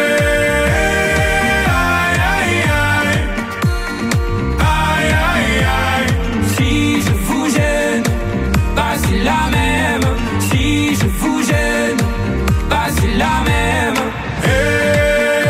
La même, si je vous gêne, bah c'est la même. Hey,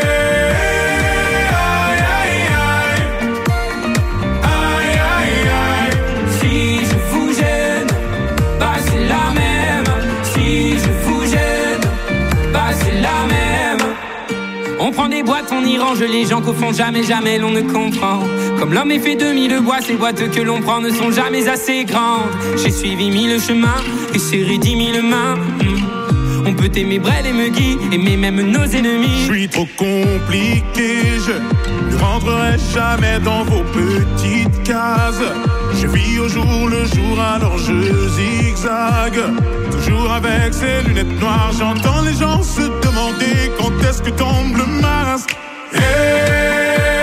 aïe, aïe, aïe, aïe, aïe, aïe. Si je vous gêne, bah c'est la même. Si je vous gêne, bah c'est la même. On prend des boîtes, on y range les gens qu'au fond jamais, jamais l'on ne comprend. Comme l'homme est fait de mille bois, ces boîtes que l'on prend ne sont jamais assez grandes. J'ai suivi mille chemins et serré dix mille mains. mmh. On peut aimer Brel et Megui, aimer même nos ennemis. Je suis trop compliqué, je ne rentrerai jamais dans vos petites cases. Je vis au jour le jour, alors je zigzague. Toujours avec ces lunettes noires, j'entends les gens se demander quand est-ce que tombe le masque. Hey.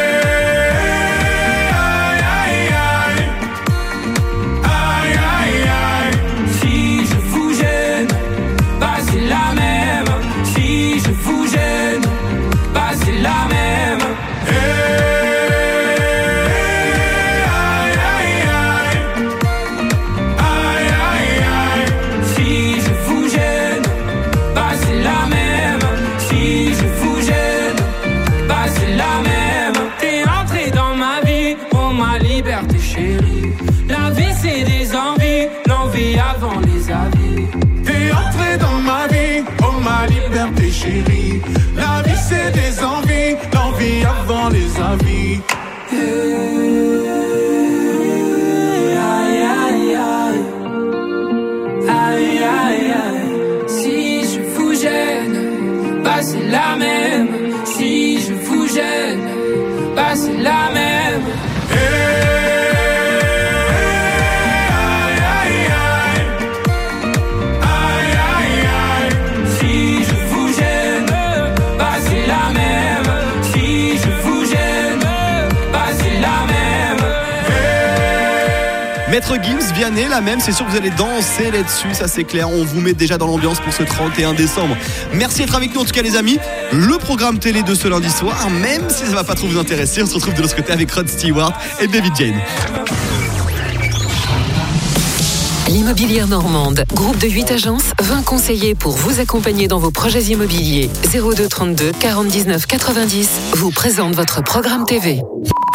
La même. Hey, aïe, aïe, aïe, aïe, aïe, aïe. Si je vous gêne, bah c'est la même. Si je vous gêne, bah c'est la même. T'es entré dans ma vie, oh ma liberté chérie. La vie c'est des envies, l'envie avant les avis. T'es entré dans ma vie, oh ma liberté chérie. La vie c'est des envies, l'envie avant les avis. Hey, aïe, aïe, aïe, aïe, aïe, aïe. Si je vous gêne, bah c'est la même. Si je vous gêne, bah c'est la même. Hey. Maître Gims, Vianney, la même, c'est sûr que vous allez danser là-dessus, ça c'est clair. On vous met déjà dans l'ambiance pour ce trente et un décembre. Merci d'être avec nous en tout cas les amis. Le programme télé de ce lundi soir, même si ça va pas trop vous intéresser, on se retrouve de l'autre côté avec Rod Stewart et David Jane. L'Immobilière Normande, groupe de huit agences, vingt conseillers pour vous accompagner dans vos projets immobiliers. zéro deux trente-deux quarante dix-neuf quatre-vingt-dix vous présente votre programme T V.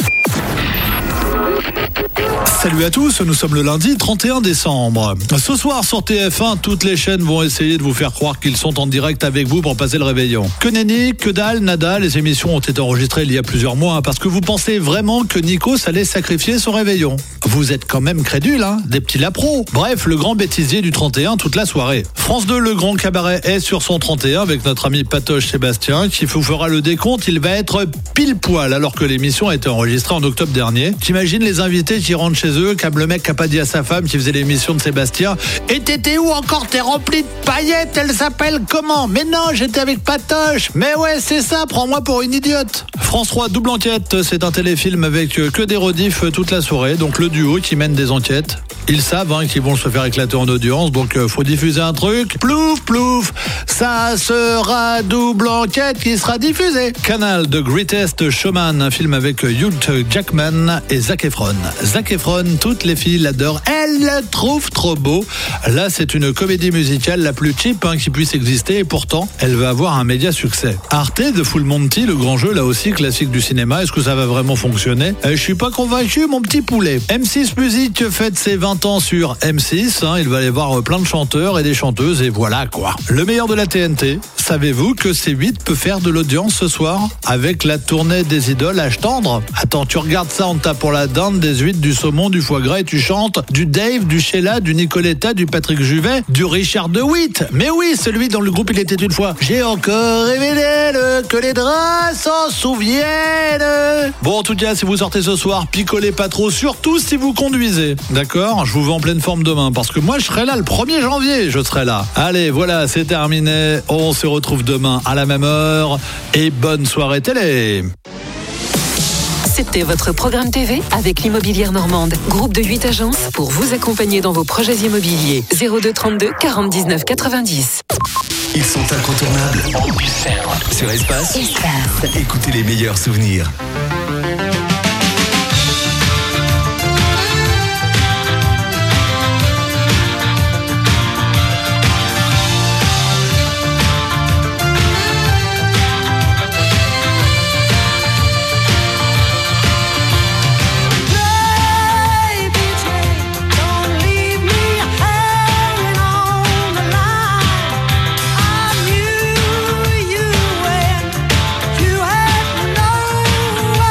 Salut à tous, nous sommes le lundi trente et un décembre. Ce soir sur T F un, toutes les chaînes vont essayer de vous faire croire qu'ils sont en direct avec vous pour passer le réveillon. Que nenni, que dalle, nada, les émissions ont été enregistrées il y a plusieurs mois parce que vous pensez vraiment que Nikos allait sacrifier son réveillon. Vous êtes quand même crédules, hein, des petits lapros. Bref, le grand bêtisier du trente et un toute la soirée. France deux, le grand cabaret est sur son trente et un avec notre ami Patoche Sébastien qui vous fera le décompte. Il va être pile poil alors que l'émission a été enregistrée en octobre dernier. T'imagines les invités qui rentrent chez eux, comme le mec qui a pas dit à sa femme qui faisait l'émission de Sébastien: et t'étais où encore, t'es rempli de paillettes, elle s'appelle comment? Mais non, j'étais avec Patoche. Mais ouais, c'est ça, prends-moi pour une idiote. France trois, double enquête, c'est un téléfilm avec que des rediffs toute la soirée, donc le duo qui mène des enquêtes. Ils savent hein, qu'ils vont se faire éclater en audience, donc euh, faut diffuser un truc. Plouf, plouf, ça sera double enquête qui sera diffusé. Canal, The Greatest Showman, un film avec Hugh Jackman et Zac Efron. Zac Efron, toutes les filles l'adorent, elles le trouvent trop beau. Là, c'est une comédie musicale la plus cheap hein, qui puisse exister et pourtant, elle va avoir un média succès. Arte, de Full Monty, le grand jeu, là aussi classique du cinéma. Est-ce que ça va vraiment fonctionner? euh, Je suis pas convaincu, mon petit poulet. M six Musique fête ses vingt ans sur M six. Hein, il va y avoir plein de chanteurs et des chanteuses et voilà quoi. Le meilleur de la T N T, savez-vous que C huit peut faire de l'audience ce soir avec la tournée des idoles Âge tendre? Attends, tu regardes ça, on tape pour la dinde, des huîtres, du saumon, du foie gras et tu chantes du Dave, du Sheila, du Nicoletta, du Patrick Juvet, du Richard de Witt. Mais oui, celui dont le groupe il était une fois. J'ai encore rêvé d'elle, que les draps s'en souviennent. Bon, en tout cas, si vous sortez ce soir, picolez pas trop, surtout si vous conduisez. D'accord? Je vous veux en pleine forme demain parce que moi je serai là le premier janvier, je serai là. Allez, voilà, c'est terminé. On se retrouve demain à la même heure et bonne soirée télé. C'était votre programme T V avec l'Immobilière Normande. Groupe de huit agences pour vous accompagner dans vos projets immobiliers. zéro deux trente-deux quarante dix-neuf quatre-vingt-dix. Ils sont incontournables. Sur Espace, Espace. Écoutez les meilleurs souvenirs. You had no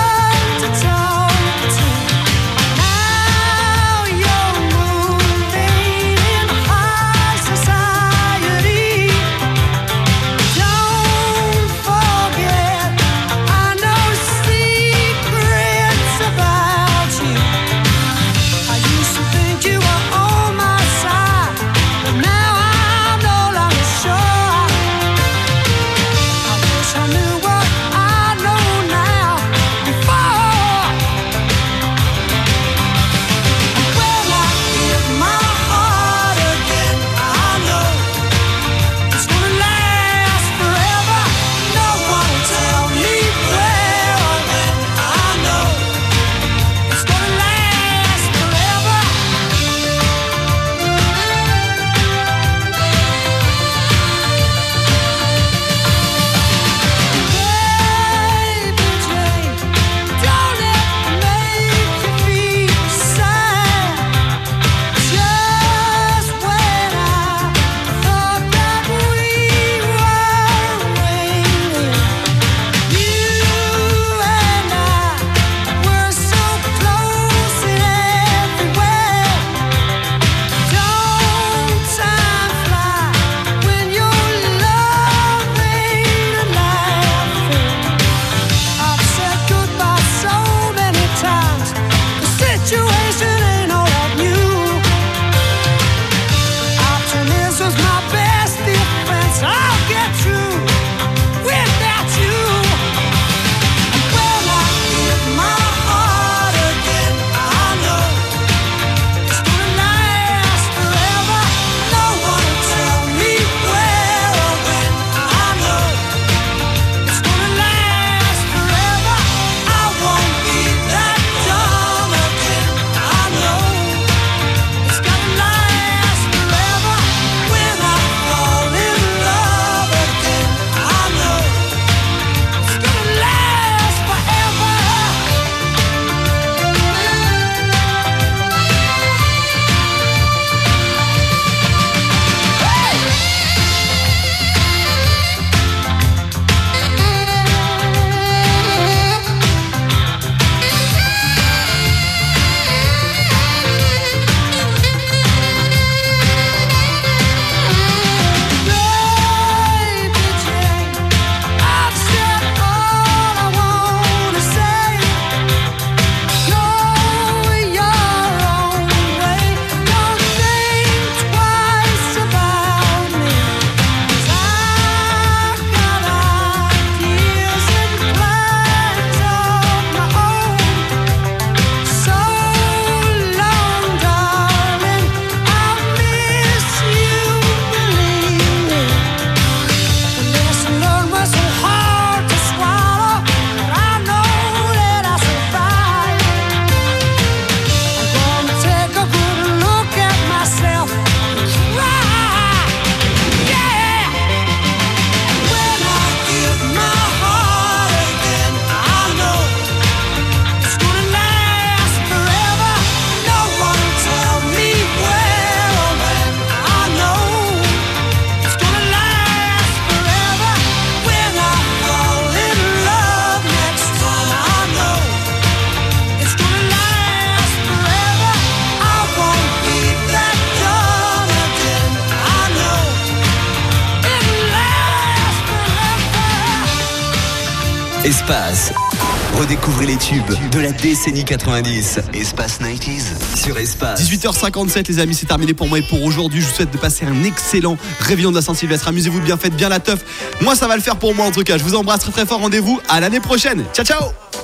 Espace. Redécouvrez les tubes de la décennie quatre-vingt-dix. Espace quatre-vingt-dix sur Espace. dix-huit heures cinquante-sept les amis, c'est terminé pour moi et pour aujourd'hui. Je vous souhaite de passer un excellent réveillon de la Saint-Sylvestre. Amusez-vous bien, faites bien la teuf. Moi ça va le faire pour moi en tout cas. Je vous embrasse très très fort. Rendez-vous à l'année prochaine. Ciao ciao.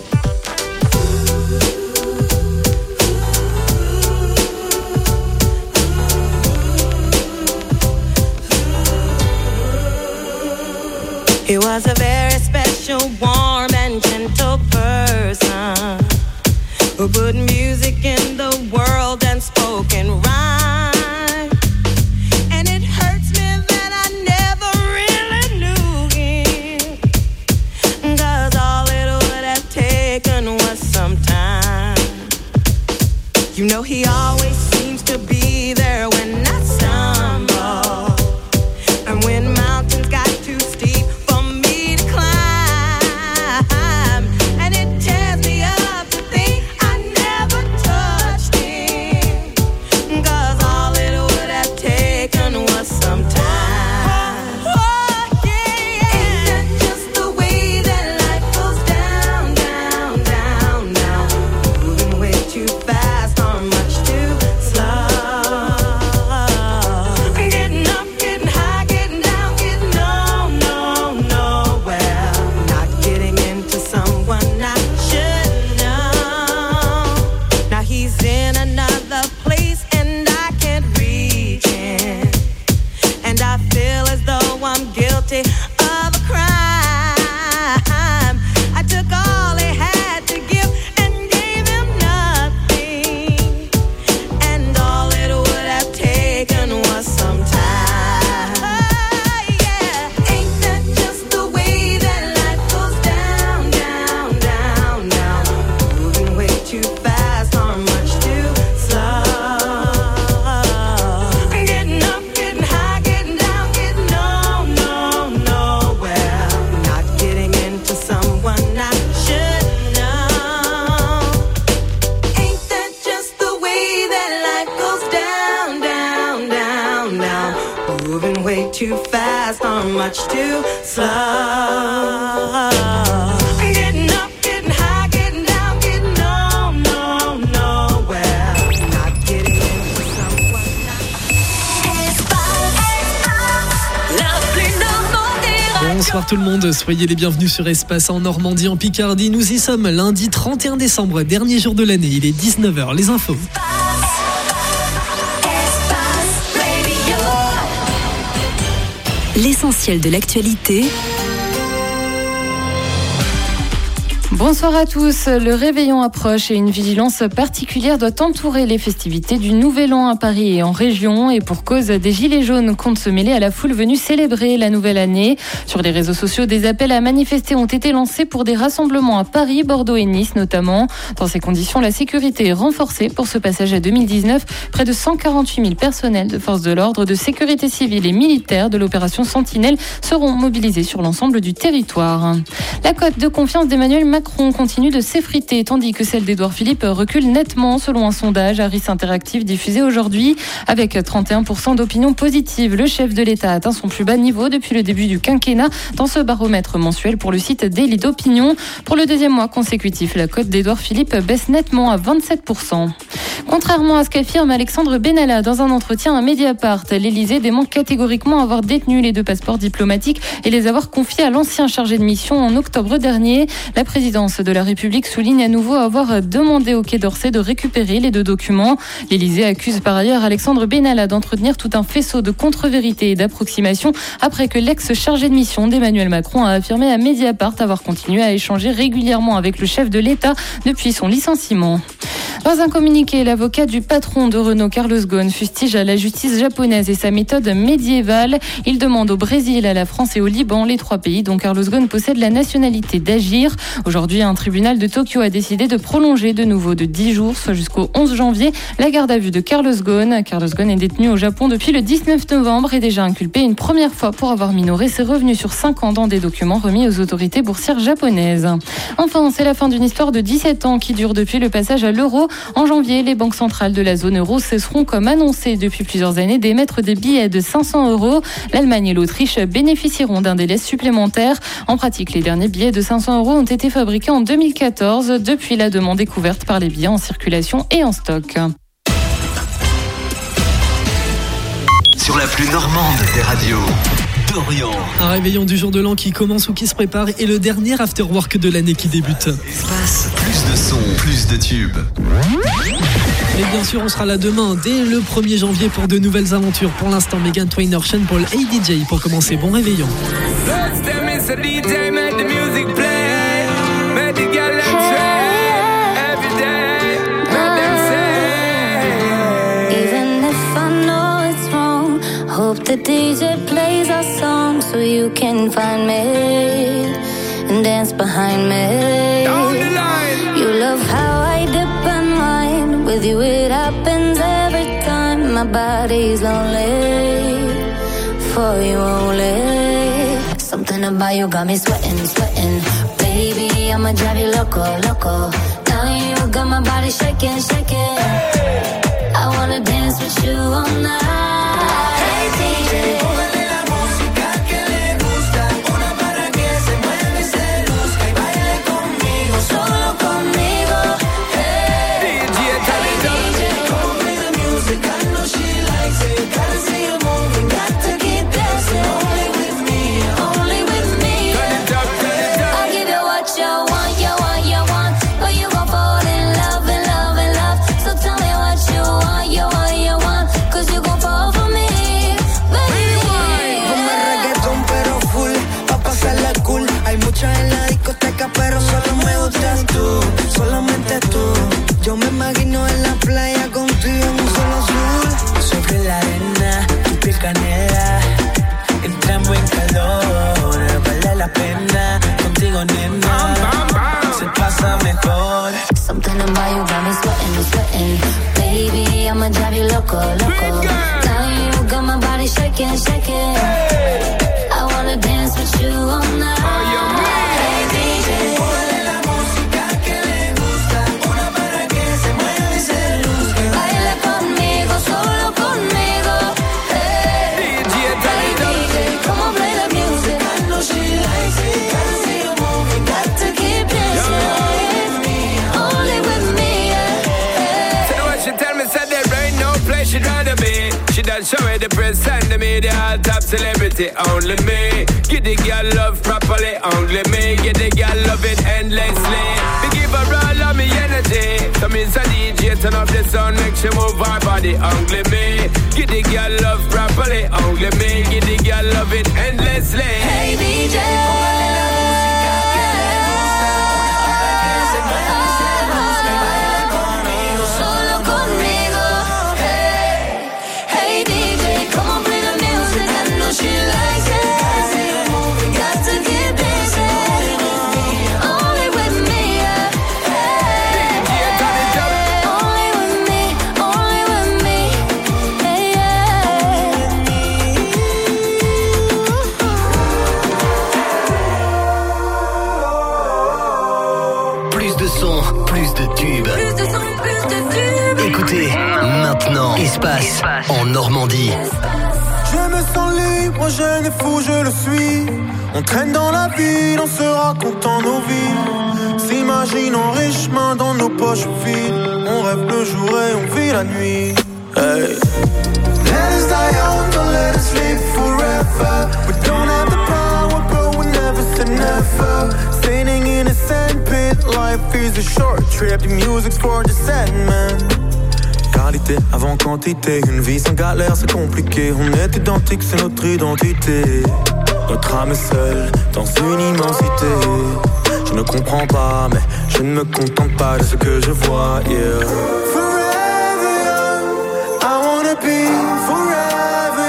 He was a very special, warm and gentle person who put music in the world and spoke in rhyme. And it hurts me that I never really knew him, 'cause all it would have taken was some time. You know he always seems to be there when I stumble, and when mountains got too steep for me to climb. And it tears me up to think I never touched him, 'cause all it would have taken was some time. Oh, yeah. Ain't that just the way that life goes down, down, down, down? Moving way too fast or much too slow. Getting up, getting high, getting down, getting no, no, nowhere. Not getting into someone I should know. Now he's in another place and I can't reach him, and I feel as though I'm guilty of a crime. I took all he had to give and gave him nothing, and all it would have taken was some time. Oh, yeah. Ain't that just the way that life goes down, down, down, down? Moving way too fast or much too slow. Getting up, getting high, getting down, getting no, no, nowhere. Not getting into someone I should know. Ain't that just the way that life goes down, down, down, down? Moving way too fast or much too slow. Getting up, getting high, getting down, getting no, no, nowhere. Not getting into someone La plus Normandie. Bonsoir tout le monde, soyez les bienvenus sur Espace en Normandie, en Picardie. Nous y sommes lundi trente et un décembre, dernier jour de l'année. Il est dix-neuf heures, les infos. L'essentiel de l'actualité. Bonsoir à tous. Le réveillon approche et une vigilance particulière doit entourer les festivités du Nouvel An à Paris et en région. Et pour cause, des gilets jaunes comptent se mêler à la foule venue célébrer la nouvelle année. Sur les réseaux sociaux, des appels à manifester ont été lancés pour des rassemblements à Paris, Bordeaux et Nice notamment. Dans ces conditions, la sécurité est renforcée pour ce passage à deux mille dix-neuf. Près de cent quarante-huit mille personnels de forces de l'ordre, de sécurité civile et militaire de l'opération Sentinelle seront mobilisés sur l'ensemble du territoire. La cote de confiance d'Emmanuel Macron continue de s'effriter, tandis que celle d'Édouard Philippe recule nettement selon un sondage Harris Interactive diffusé aujourd'hui. Avec trente et un pour cent d'opinion positive, le chef de l'État atteint son plus bas niveau depuis le début du quinquennat dans ce baromètre mensuel pour le site Daily d'Opinion. Pour le deuxième mois consécutif, la cote d'Édouard Philippe baisse nettement à vingt-sept pour cent. Contrairement à ce qu'affirme Alexandre Benalla dans un entretien à Mediapart, l'Élysée dément catégoriquement avoir détenu les deux passeports diplomatiques et les avoir confiés à l'ancien chargé de mission en octobre dernier. La présidence de la République souligne à nouveau avoir demandé au Quai d'Orsay de récupérer les deux documents. L'Élysée accuse par ailleurs Alexandre Benalla d'entretenir tout un faisceau de contre-vérités et d'approximations après que l'ex-chargé de mission d'Emmanuel Macron a affirmé à Mediapart avoir continué à échanger régulièrement avec le chef de l'État depuis son licenciement. Dans un communiqué, l'avocat du patron de Renault, Carlos Ghosn, fustige à la justice japonaise et sa méthode médiévale. Il demande au Brésil, à la France et au Liban, les trois pays dont Carlos Ghosn possède la nationalité, d'agir. Aujourd'hui, un tribunal de Tokyo a décidé de prolonger de nouveau de dix jours, soit jusqu'au onze janvier, la garde à vue de Carlos Ghosn. Carlos Ghosn est détenu au Japon depuis le dix-neuf novembre et déjà inculpé une première fois pour avoir minoré ses revenus sur cinq ans dans des documents remis aux autorités boursières japonaises. Enfin, c'est la fin d'une histoire de dix-sept ans qui dure depuis le passage à l'euro. En janvier, les banques centrales de la zone euro cesseront, comme annoncé depuis plusieurs années, d'émettre des billets de cinq cents euros. L'Allemagne et l'Autriche bénéficieront d'un délai supplémentaire. En pratique, les derniers billets de cinq cents euros ont été fabriqués en deux mille quatorze. Depuis, la demande est couverte par les billets en circulation et en stock. Sur la plus normande des radios, Dorian. Un réveillon du jour de l'an qui commence ou qui se prépare et le dernier afterwork de l'année qui débute. Espace, plus de sons, plus de tubes. Et bien sûr, on sera là demain, dès le premier janvier, pour de nouvelles aventures. Pour l'instant, Meghan Trainor, Sean Paul et D J pour commencer. Bon réveillon. Hope the D J plays our song so you can find me and dance behind me. You love how I dip and wine. With you it happens every time. My body's lonely for you only. Something about you got me sweating, sweating. Baby, I'ma drive you loco, loco. Now you got my body shaking, shaking. I wanna dance with you all night. Póngale la música que le gusta, una para que se mueva y se luzca y baile conmigo, solo conmigo. Hey, D J, D J, come on, play the music. I know she likes it. Gotta see you moving, got to keep dancing. Only with me, only with me. I'll give you what you want, you want, you want. But you gon' fall in love, in love, in love. So tell me what you want, you want, you want. Cause you gon' fall for me. Hay muchas en la discoteca, pero solo me gustas tú, solamente tú. Yo me imagino en la playa contigo en un sol azul. Sobre la arena, tu piel canela, entramos en calor, vale la pena, contigo nena, se pasa mejor. Something about you got me sweating, sweating. Baby, I'ma drive you loco, loco. Now you got my body shaking, shaking. I wanna dance with you all night. Hey, D J, póngale la música que le gusta, una para que se mueva y se luzca. Baila conmigo, solo conmigo. Hey, D J, D J, come on, play the music. I know she likes it. Gotta see you moving, got to keep dancing. Only with me, yeah. So what she tell me, said there ain't no place she'd rather be. She done show it the press and the media, all top celebrity, only me. Get the girl love properly, only me. Get the girl love it endlessly. We give her all of me energy. So means a D J turn up the sound, make she move her body, only me. Get the girl love properly, only me. Get the girl love it endlessly. Hey D J, Maintenant, Espace en Normandie. Je me sens libre, jeune et fou, je le suis. On traîne dans la ville, on se racontant nos vies. S'imagine en riche, main dans nos poches vides. On rêve le jour et on vit la nuit. Hey. Let us die young, don't let us live forever. We don't have the power, but we never say never. Sitting in a sandpit, life is a short trip. The music's for the sad man. Qualité avant quantité, une vie sans galère c'est compliqué. On est identique, c'est notre identité. Notre âme est seule dans une immensité. Je ne comprends pas, mais je ne me contente pas de ce que je vois, yeah. Forever young, I wanna be forever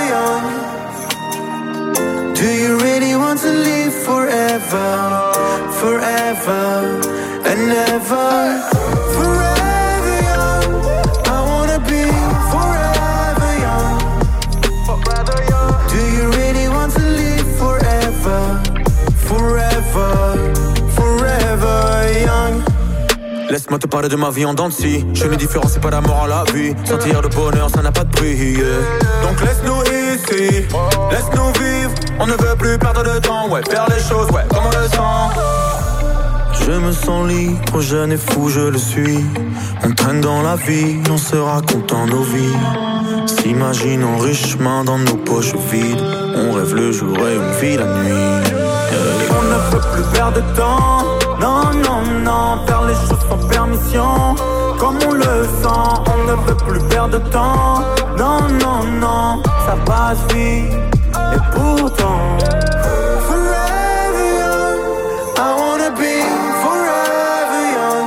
young. Do you really want to live forever, forever and ever? laisse-moi te parler de ma vie en dents de scie. Je ne différencie pas la mort à la vie. Sentir le bonheur, ça n'a pas de prix, yeah. Donc laisse-nous ici, laisse-nous vivre. On ne veut plus perdre de temps, ouais. Faire les choses, ouais, comme on le sent. Je me sens libre, jeune et fou, je le suis. On traîne dans la vie, on se racontant nos vies. S'imaginons riches, mains dans nos poches vides. On rêve le jour et on vit la nuit, yeah. Et on ne peut plus perdre de temps. Non, non, non, faire les choses sans permission. Comme on le sent, on ne peut plus perdre de temps. Non, non, non, ça passe vite. Et pourtant forever young, I wanna be forever young.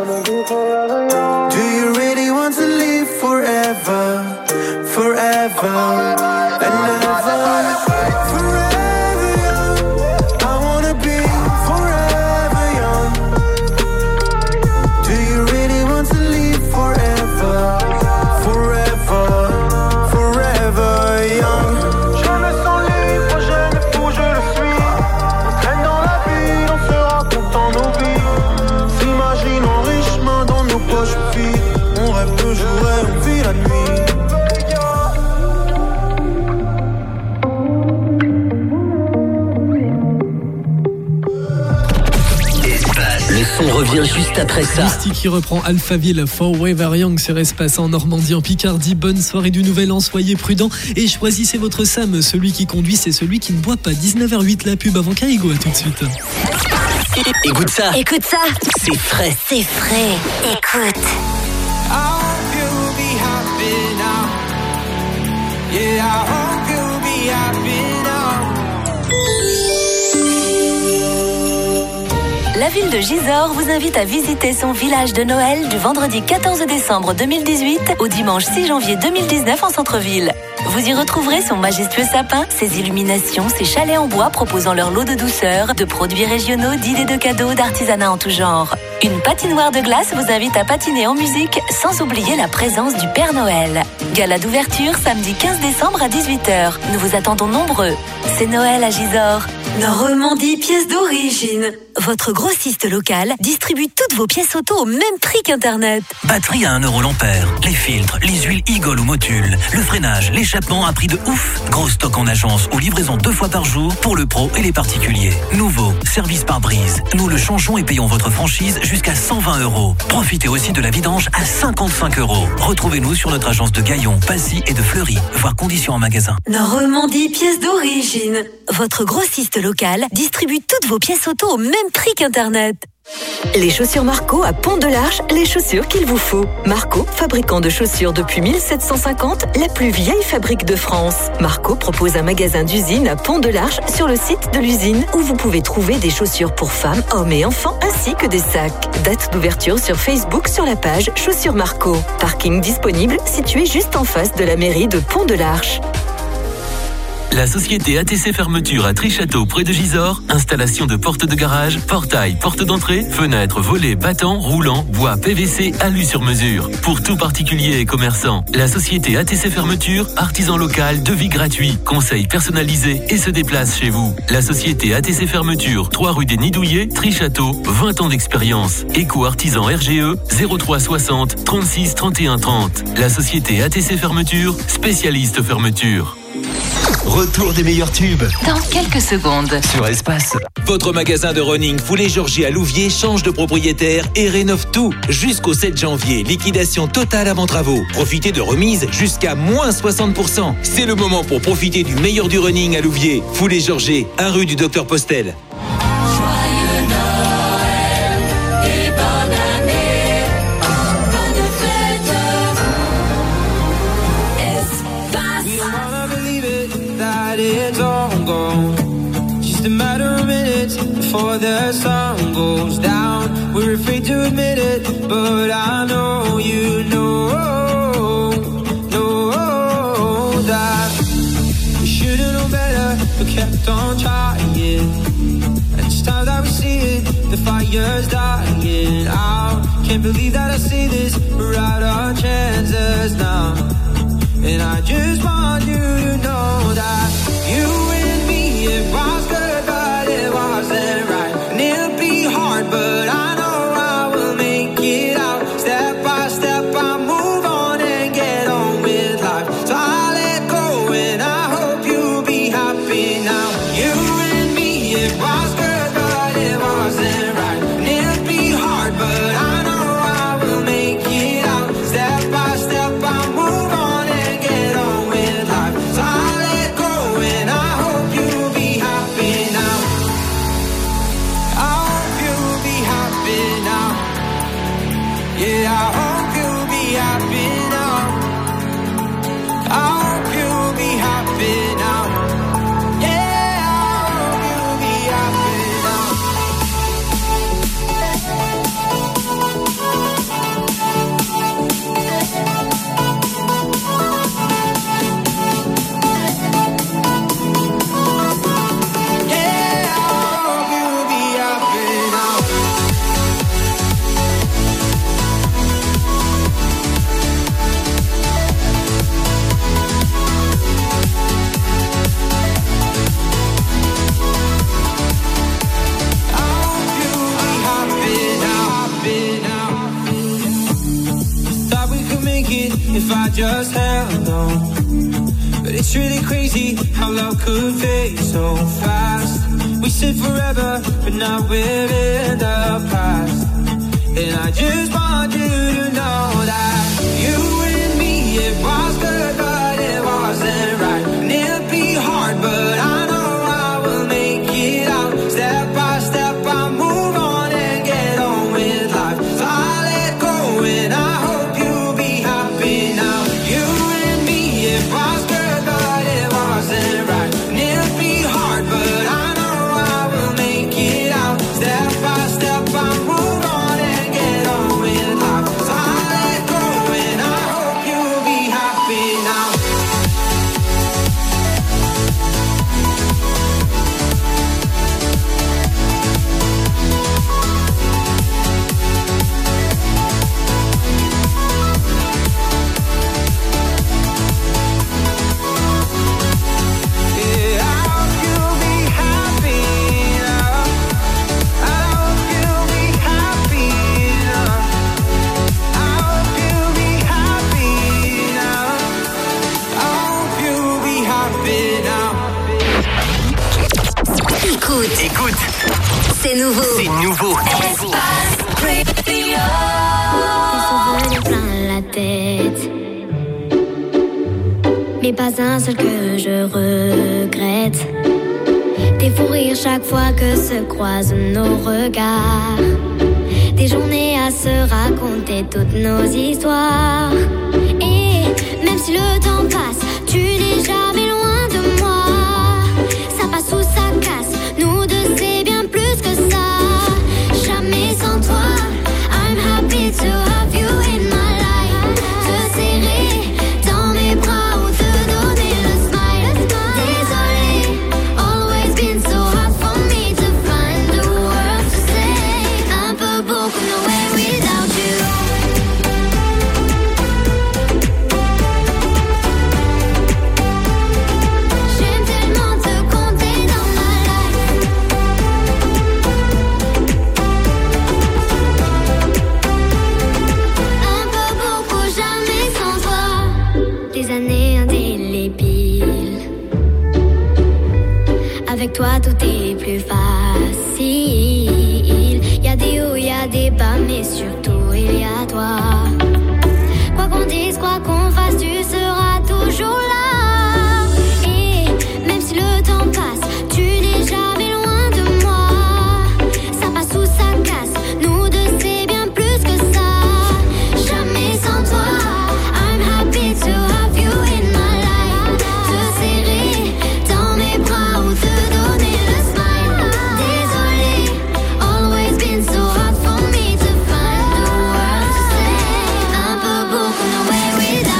Do you really want to live forever, forever and ever? Forever young, I wanna be forever young. Do you really want to live forever, forever, forever young? Je me sens libre, jeune et fou, je le suis. On traîne dans la ville, on se racontant nos vies. S'imaginons riches, mains dans nos poches vides. On rêve de jour et on vit la nuit. Le son revient juste après ça. Misty qui reprend Alphaville, Forever Young sur Espace en Normandie, en Picardie. Bonne soirée du Nouvel An, soyez prudents et choisissez votre Sam. Celui qui conduit, c'est celui qui ne boit pas. dix-neuf heures huit la pub avant Kaigo, à tout de suite. Écoute ça. Écoute ça. C'est frais. C'est frais. Écoute. I hope you'll be happy now. Yeah, I hope you'll be happy now. La ville de Gisors vous invite à visiter son village de Noël du vendredi quatorze décembre deux mille dix-huit au dimanche six janvier deux mille dix-neuf en centre-ville. Vous y retrouverez son majestueux sapin, ses illuminations, ses chalets en bois proposant leur lot de douceur, de produits régionaux, d'idées de cadeaux, d'artisanat en tout genre. Une patinoire de glace vous invite à patiner en musique, sans oublier la présence du Père Noël. Gala d'ouverture samedi quinze décembre à dix-huit heures. Nous vous attendons nombreux. C'est Noël à Gisors. Normandie, pièces d'origine. Votre grossiste local distribue toutes vos pièces auto au même prix qu'Internet. Batterie à un euro l'ampère, les filtres, les huiles Igol ou Motul, le freinage, l'échappement à prix de ouf. Gros stock en agence ou livraison deux fois par jour pour le pro et les particuliers. Nouveau, service par brise. Nous le changeons et payons votre franchise jusqu'à cent vingt euros. Profitez aussi de la vidange à cinquante-cinq euros. Retrouvez-nous sur notre agence de Gaillon, Passy et de Fleury. Voir conditions en magasin. Normandie, pièces d'origine. Votre grossiste local distribue toutes vos pièces auto au même prix qu'Internet. Les chaussures Marco à Pont-de-l'Arche, les chaussures qu'il vous faut. Marco, fabricant de chaussures depuis mille sept cent cinquante, la plus vieille fabrique de France. Marco propose un magasin d'usine à Pont-de-l'Arche sur le site de l'usine où vous pouvez trouver des chaussures pour femmes, hommes et enfants ainsi que des sacs. Date d'ouverture sur Facebook sur la page Chaussures Marco. Parking disponible situé juste en face de la mairie de Pont-de-l'Arche. La société A T C Fermeture à Trichâteau, près de Gisors, installation de portes de garage, portail, porte d'entrée, fenêtres, volets, battants, roulants, bois, P V C, alu sur mesure. Pour tout particulier et commerçant, la société A T C Fermeture, artisan local, devis gratuit, conseil personnalisé et se déplace chez vous. La société A T C Fermeture, trois rue des Nidouillés, Trichâteau, vingt ans d'expérience. Éco-artisan R G E, zéro trois soixante, trente-six, trente et un, trente. La société A T C Fermeture, spécialiste fermeture. Retour des meilleurs tubes Dans quelques secondes. sur Espace. Votre magasin de running Foulet Georgie à Louviers change de propriétaire et rénove tout. Jusqu'au sept janvier, liquidation totale avant travaux. Profitez de remises jusqu'à moins soixante pour cent. C'est le moment pour profiter du meilleur du running à Louviers. Foulet Georgie, un rue du Docteur Postel. It's all gone. Just a matter of minutes before the sun goes down. We're afraid to admit it, but I know you know, know that we should've known better, but kept on trying. And it's time that we see it, the fire's dying out. Can't believe that I say this, we're out of chances now. And I just want you to know that you and me, it was good, but it wasn't right. And it'll be hard, but I know I will make it out. You and me, it was good, but it wasn't right. And it'll be hard, but I know I will make it out. Step by step, I move on and get on with life. So I let go and I hope you'll be happy now. I hope you'll be happy now. Yeah, I hope you'll be happy now. I hope you'll be happy now. Yeah, I hope you'll be happy now. Yeah, I hope you'll be happy now. Thought we could make it if I just held on. But it's really crazy how love could fade so fast. We said forever, but now we're in the past. And I just want you to know that you and me, it was good, but it wasn't right. And it'll be hard, but I know I will make it out. Step by step, I move on and get on with life. So I let go and I hope you'll be happy now. You and me, it was good, but it wasn't right. And it'll be hard, but I know I will make it out. Step by step, I move on and get on with life. So I let go and I hope you'll be happy now. Yeah, I hope you'll be happy now. I hope you'll be happy now. I hope you'll be happy now. I hope you'll be happy now. Écoute, écoute, c'est nouveau. C'est nouveau. Des souvenirs plein la tête, mais pas un seul que je regrette. Des fous rires chaque fois que se croisent nos regards. Des journées à se raconter toutes nos histoires. Et même si le temps passe, tu n'es jamais loin de moi. Ça passe ou ça casse, nous deux c'est bien plus que ça. Jamais sans toi, I'm happy to have you in my life. Te serrer dans mes bras ou te donner le smile. Désolée, always been so hard for me to find the words to say. Un peu beaucoup no way without you. J'aime tellement te compter dans ma life. Un peu beaucoup, jamais sans toi. Des années indélébiles. Avec toi tout est plus facile. Y a des hauts, y a des bas, mais surtout il y a toi. Quoi qu'on dise, quoi qu'on fasse, tu seras toujours là. Et même si le temps passe, tu n'es jamais loin de moi. Ça passe ou ça casse, nous deux c'est bien plus que ça. Jamais sans toi, I'm happy to have you in my life. Te serrer dans mes bras ou te donner le smile. Désolée, always been so hard for me to find the words to say. Un peu beaucoup, no way without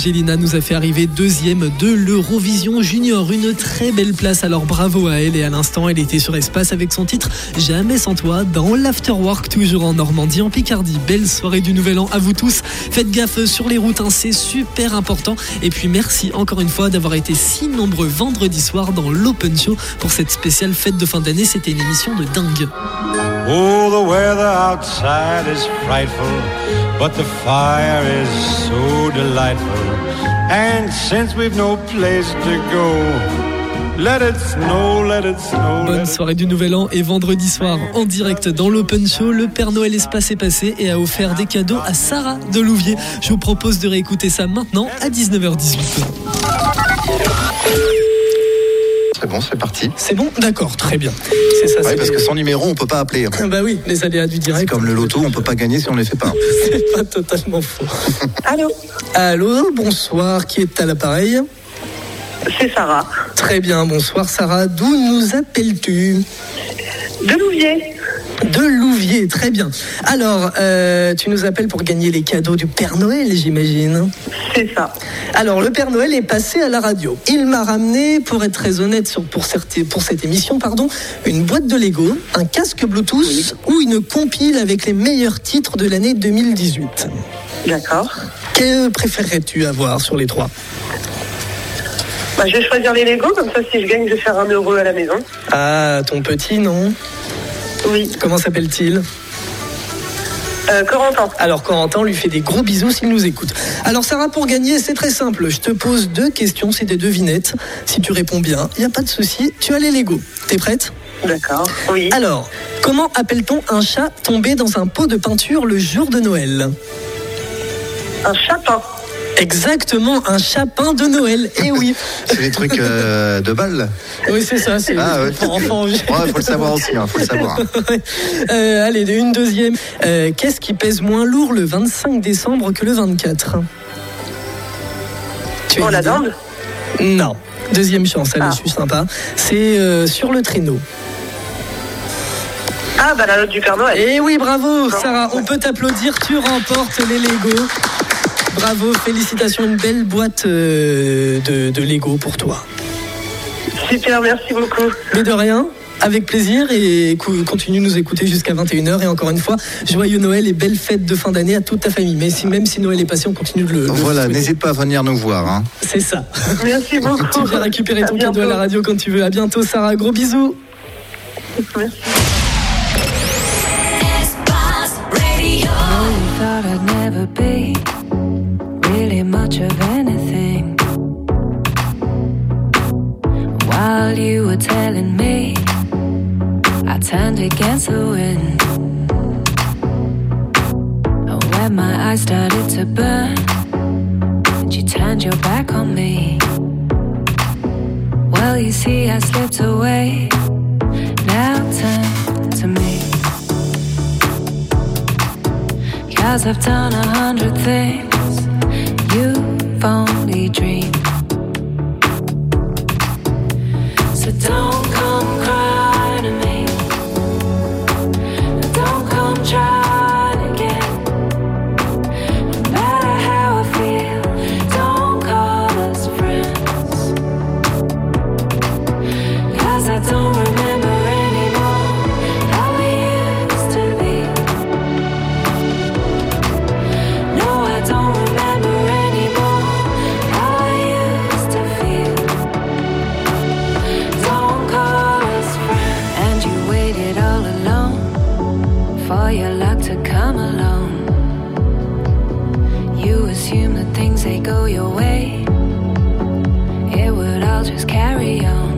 Angelina nous a fait arriver deuxième de l'Eurovision Junior. Une très belle place, alors bravo à elle. Et à l'instant, elle était sur Espace avec son titre Jamais sans toi dans l'Afterwork, toujours en Normandie, en Picardie. Belle soirée du Nouvel An à vous tous. Faites gaffe sur les routes, hein, c'est super important. Et puis merci encore une fois d'avoir été si nombreux vendredi soir dans l'Open Show pour cette spéciale fête de fin d'année. C'était une émission de dingue. Oh, the weather outside is frightful, but the fire is so delightful. And since we've no place to go, let it snow, let it snow. Bonne soirée du Nouvel An et vendredi soir en direct dans l'Open Show, le Père Noël Espace est passé et a offert des cadeaux à Sarah de Louviers. Je vous propose de réécouter ça maintenant à dix-neuf heures dix-huit. C'est bon, c'est parti. C'est bon ? D'accord, très bien. C'est ça, ouais, c'est parce bien. que sans numéro, on peut pas appeler. Hein. Bah oui, les aléas du direct. C'est comme le loto, on peut pas gagner si on les fait pas. C'est pas totalement faux. Allô ? Allô, bonsoir, qui est à l'appareil ? C'est Sarah. Très bien, bonsoir Sarah. D'où nous appelles-tu ? De Louviers. De Louviers, très bien. Alors, euh, tu nous appelles pour gagner les cadeaux du Père Noël, j'imagine. C'est ça. Alors, le Père Noël est passé à la radio. Il m'a ramené, pour être très honnête, sur, pour, cette, pour cette émission, pardon, une boîte de Lego, un casque Bluetooth oui. ou une compile avec les meilleurs titres de l'année deux mille dix-huit. D'accord. Que préférerais-tu avoir sur les trois ? Bah, je vais choisir les Lego, comme ça, si je gagne, je vais faire un heureux à la maison. Ah, ton petit, non ? Oui. Comment s'appelle-t-il ? euh, Corentin. Alors Corentin, on lui fait des gros bisous s'il nous écoute. Alors Sarah, pour gagner, c'est très simple. Je te pose deux questions, c'est des devinettes. Si tu réponds bien, il n'y a pas de souci. Tu as les Lego. T'es prête ? D'accord, oui. Alors, comment appelle-t-on un chat tombé dans un pot de peinture le jour de Noël ? Un chapin. Exactement, un chapin de Noël. Eh oui. C'est des trucs euh, de balles. Oui, c'est ça. C'est ah, ouais. pour enfants. Il ouais, faut le savoir aussi. Hein, faut le savoir. euh, allez, une deuxième. Euh, qu'est-ce qui pèse moins lourd le vingt-cinq décembre que le vingt-quatre ? Tu Oh, la dinde ? Non. Deuxième chance. Allez, ah. je suis sympa. C'est euh, sur le traîneau. Ah, bah la note du Père Noël. Eh oui, bravo, Sarah. On peut t'applaudir. Tu remportes les Lego. Bravo, félicitations, une belle boîte euh, de, de Lego pour toi. Super, merci beaucoup. Mais de rien, avec plaisir et continue de nous écouter jusqu'à vingt et une heures. Et encore une fois, joyeux Noël et belle fête de fin d'année à toute ta famille. Mais si, même si Noël est passé, on continue de le... Voilà, le n'hésite pas à venir nous voir. Hein. C'est ça. Merci beaucoup. Tu viens récupérer ton cadeau à la radio quand tu veux. À bientôt, Sarah. Gros bisous. Merci. Really much of anything. While you were telling me, I turned against the wind. And when my eyes started to burn, and you turned your back on me. Well, you see, I slipped away. Now turn to me. 'Cause I've done a hundred things you've only dreamed. So don't come crying to me. Don't come trying again. No matter how I feel, don't call us friends. 'Cause I don't remember anymore how we used to be. No, I don't remember anymore how I used to feel. Don't call us friends. And you waited all alone for your luck to come along. You assume that things, they go your way, it would all just carry on.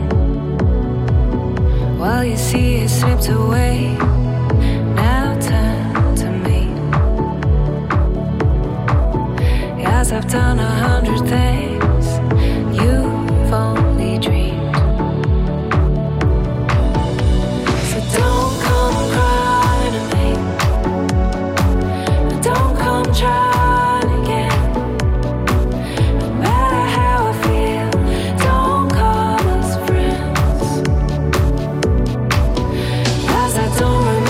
Well, you see, it slipped away. Now turn to me. 'Cause I've done a hundred things you've only dreamed. So don't come crying to me. Don't come trying again. No matter how I feel, don't call us friends. 'Cause I don't remember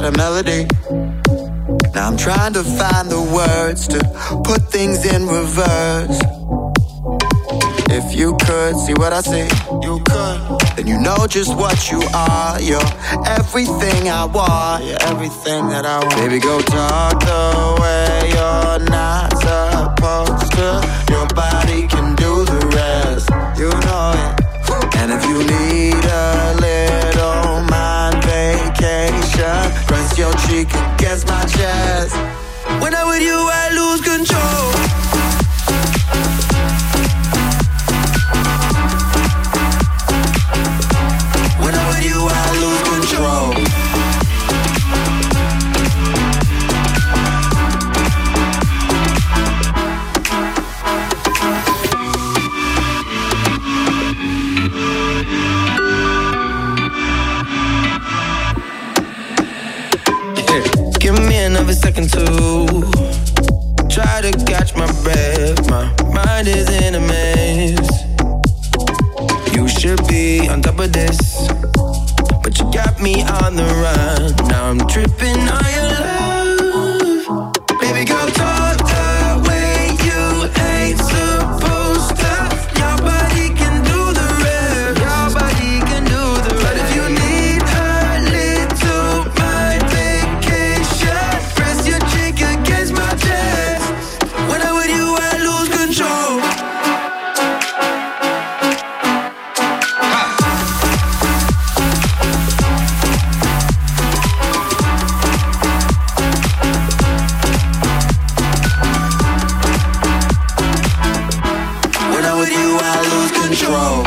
a melody. Now I'm trying to find the words to put things in reverse. If you could see what I see, you could. Then you know just what you are. You're everything I want. You're everything that I want. Baby, go talk the way you're not supposed to. Your body can do the rest. You know it. And if you need a little mind vacation, press your cheek against my chest. When I'm with you, I lose control. When I'm with you, I lose control. Give me another second to try to catch my breath. My mind is in a mess. You should be on top of this, but you got me on the run. Now I'm tripping on your love. Baby girl, talk the way you ain't supposed to. Your body can do the rest. Your body can do the rest. But if you need a little mind vacation, press your cheek against my chest. When I'm with you, I lose control. When I'm with you, I lose control.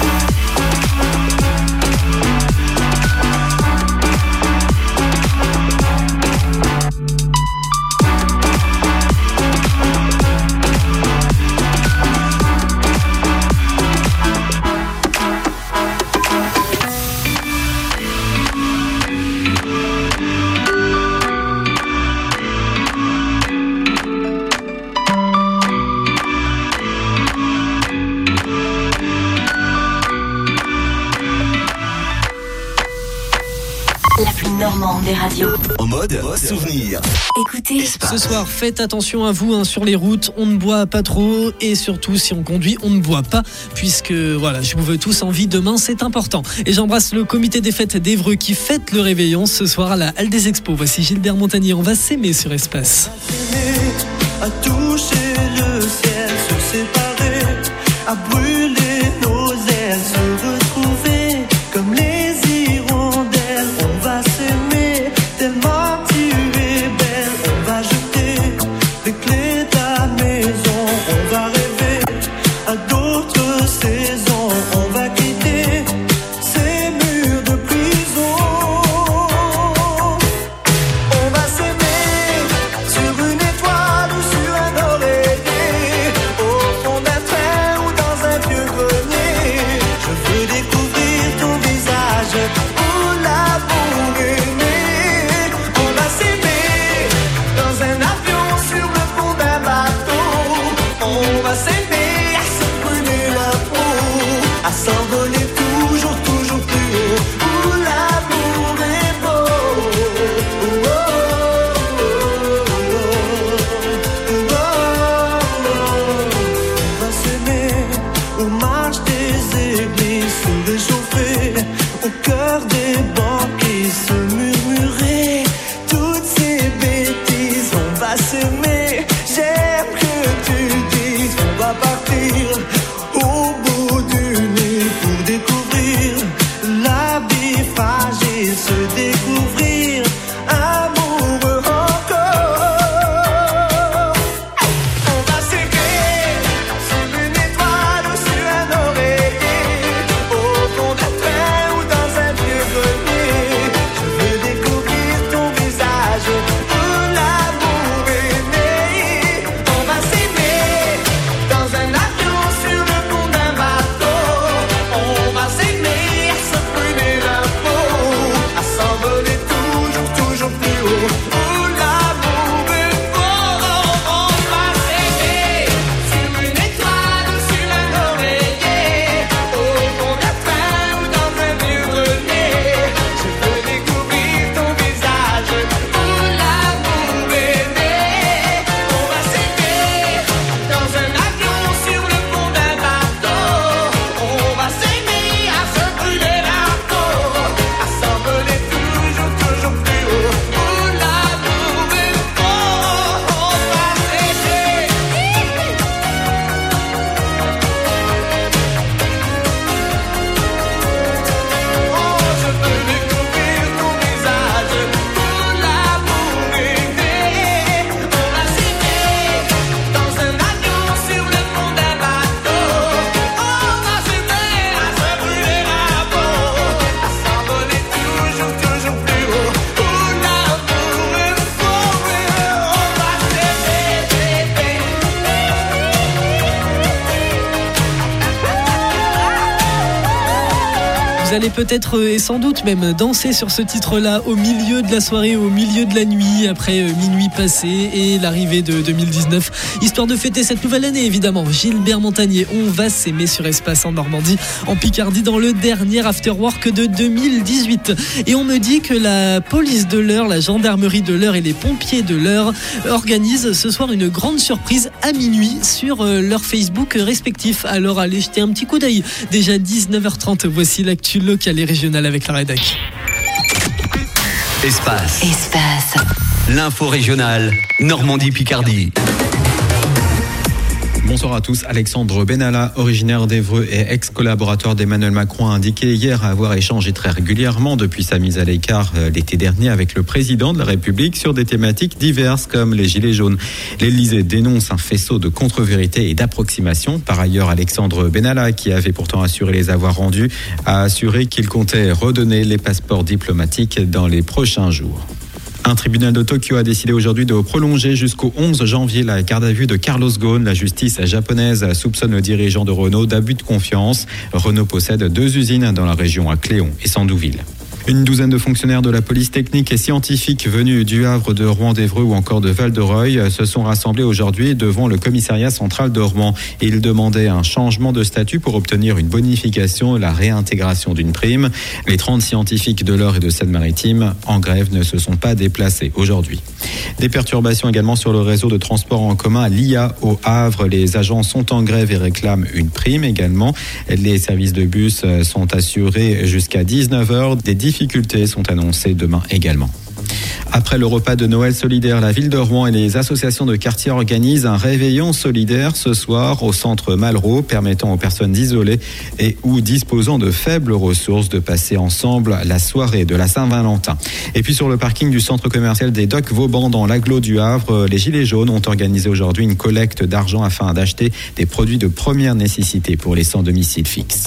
La plus normande des radios. En mode souvenir. Écoutez, Ce soir, faites attention à vous hein, sur les routes, on ne boit pas trop et surtout si on conduit, on ne boit pas puisque voilà, je vous veux tous en vie demain, c'est important. Et j'embrasse le comité des fêtes d'Évreux qui fête le réveillon ce soir à la Halle des Expos. Voici Gilbert Montagnier, on va s'aimer sur Espace. À toucher le ciel, se séparer, à brûler nos ailes, se retrouver comme les hirondelles. On va s'aimer tellement tu es belle. On va jeter les clés de la maison. On va rêver à d'autres saisons. On va quitter ces murs de prison. On va s'aimer sur une étoile ou sur un oreiller, au fond d'un train ou dans un Vous allez peut-être et sans doute même danser sur ce titre-là au milieu de la soirée, au milieu de la nuit, après minuit passé et l'arrivée de deux mille dix-neuf. Histoire de fêter cette nouvelle année, évidemment. Gilbert Montagnier, on va s'aimer sur Espace en Normandie, en Picardie, dans le dernier afterwork de deux mille dix-huit. Et on me dit que la police de l'Eure, la gendarmerie de l'Eure et les pompiers de l'Eure organisent ce soir une grande surprise à minuit sur leur Facebook respectif. Alors allez jeter un petit coup d'œil. Déjà dix-neuf heures trente, voici l'actu locale et régionale avec la rédac. Espace. Espace. L'info régionale, Normandie-Picardie. Bonsoir à tous. Alexandre Benalla, originaire d'Évreux et ex-collaborateur d'Emmanuel Macron, a indiqué hier avoir échangé très régulièrement depuis sa mise à l'écart l'été dernier avec le président de la République sur des thématiques diverses comme les gilets jaunes. L'Élysée dénonce un faisceau de contre-vérités et d'approximations. Par ailleurs, Alexandre Benalla, qui avait pourtant assuré les avoir rendus, a assuré qu'il comptait redonner les passeports diplomatiques dans les prochains jours. Un tribunal de Tokyo a décidé aujourd'hui de prolonger jusqu'au onze janvier la garde à vue de Carlos Ghosn. La justice japonaise soupçonne le dirigeant de Renault d'abus de confiance. Renault possède deux usines dans la région, à Cléon et Sandouville. Une douzaine de fonctionnaires de la police technique et scientifique venus du Havre, de Rouen, d'Évreux ou encore de Val-de-Reuil se sont rassemblés aujourd'hui devant le commissariat central de Rouen. Ils demandaient un changement de statut pour obtenir une bonification, la réintégration d'une prime. Les trente scientifiques de l'Eure et de Seine-Maritime en grève ne se sont pas déplacés aujourd'hui. Des perturbations également sur le réseau de transport en commun à l'I A au Havre. Les agents sont en grève et réclament une prime également. Les services de bus sont assurés jusqu'à dix-neuf heures. Des difficultés sont annoncées demain également. Après le repas de Noël solidaire, la ville de Rouen et les associations de quartier organisent un réveillon solidaire ce soir au centre Malraux, permettant aux personnes isolées et ou disposant de faibles ressources de passer ensemble la soirée de la Saint-Valentin. Et puis sur le parking du centre commercial des Docks Vauban dans l'agglo du Havre, les Gilets jaunes ont organisé aujourd'hui une collecte d'argent afin d'acheter des produits de première nécessité pour les sans domicile fixe.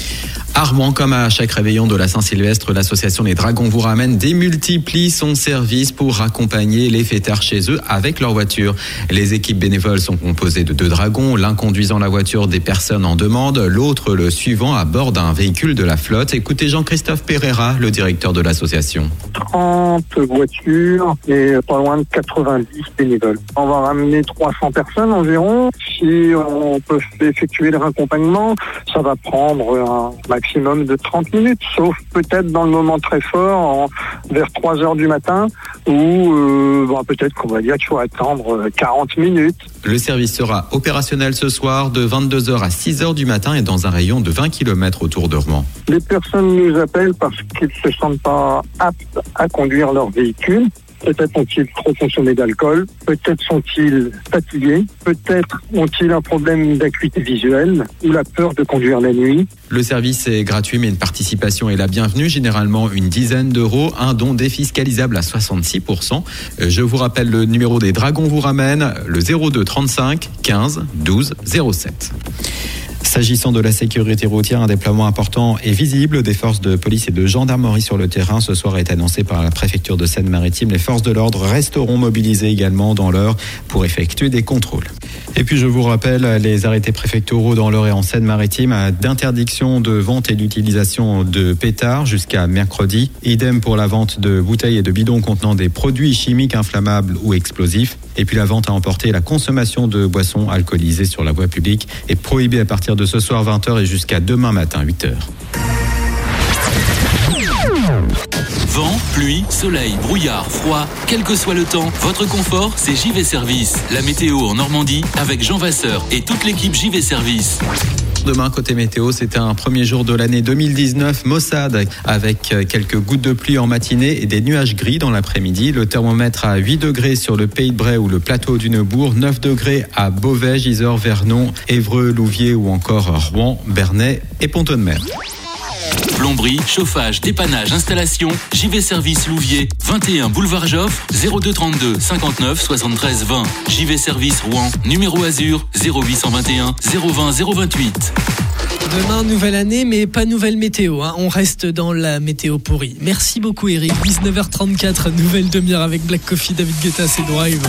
À Rouen, comme à chaque réveillon de la Saint-Sylvestre, l'association Les Dragons vous ramène démultiplie son service pour accompagner les fêtards chez eux avec leur voiture. Les équipes bénévoles sont composées de deux dragons, l'un conduisant la voiture des personnes en demande, l'autre le suivant à bord d'un véhicule de la flotte. Écoutez Jean-Christophe Pereira, le directeur de l'association. trente voitures et pas loin de quatre-vingt-dix bénévoles. On va ramener trois cents personnes environ. Si on peut effectuer le raccompagnement, ça va prendre un maximum de trente minutes, sauf peut-être dans le moment très fort, en, vers trois heures du matin, où euh, bon, peut-être qu'on va dire qu'il faut attendre quarante minutes. Le service sera opérationnel ce soir de vingt-deux heures à six heures du matin et dans un rayon de vingt kilomètres autour de Rouen. Les personnes nous appellent parce qu'ils ne se sentent pas aptes à conduire leur véhicule. Peut-être ont-ils trop consommé d'alcool, peut-être sont-ils fatigués, peut-être ont-ils un problème d'acuité visuelle ou la peur de conduire la nuit. Le service est gratuit mais une participation est la bienvenue, généralement une dizaine d'euros, un don défiscalisable à soixante-six pour cent. Je vous rappelle le numéro des Dragons vous ramène, le zéro deux trente-cinq quinze douze zéro sept. S'agissant de la sécurité routière, un déploiement important et visible des forces de police et de gendarmerie sur le terrain ce soir est annoncé par la préfecture de Seine-Maritime. Les forces de l'ordre resteront mobilisées également dans l'Eure pour effectuer des contrôles. Et puis je vous rappelle les arrêtés préfectoraux dans l'Eure et en Seine-Maritime d'interdiction de vente et d'utilisation de pétards jusqu'à mercredi. Idem pour la vente de bouteilles et de bidons contenant des produits chimiques inflammables ou explosifs. Et puis la vente à emporter et la consommation de boissons alcoolisées sur la voie publique est prohibée à partir de ce soir vingt heures et jusqu'à demain matin huit heures. Vent, pluie, soleil, brouillard, froid, quel que soit le temps, votre confort, c'est J V Service. La météo en Normandie avec Jean Vasseur et toute l'équipe J V Service. Demain, côté météo, c'est un premier jour de l'année deux mille dix-neuf maussade avec quelques gouttes de pluie en matinée et des nuages gris dans l'après-midi. Le thermomètre à huit degrés sur le Pays de Bray ou le plateau du Neubourg, neuf degrés à Beauvais, Gisors, Vernon, Évreux, Louviers ou encore Rouen, Bernay et Pont-de-Mer. Plomberie, chauffage, dépannage, installation, J V Service Louviers, vingt et un boulevard Joffre, zéro deux trente-deux cinquante-neuf soixante-treize vingt. J V Service Rouen, numéro Azur, zéro huit cent vingt et un zéro vingt zéro vingt-huit. Demain, nouvelle année, mais pas nouvelle météo. Hein. On reste dans la météo pourrie. Merci beaucoup, Eric. dix-neuf heures trente-quatre, nouvelle demi-heure avec Black Coffee, David Guetta, c'est Drive.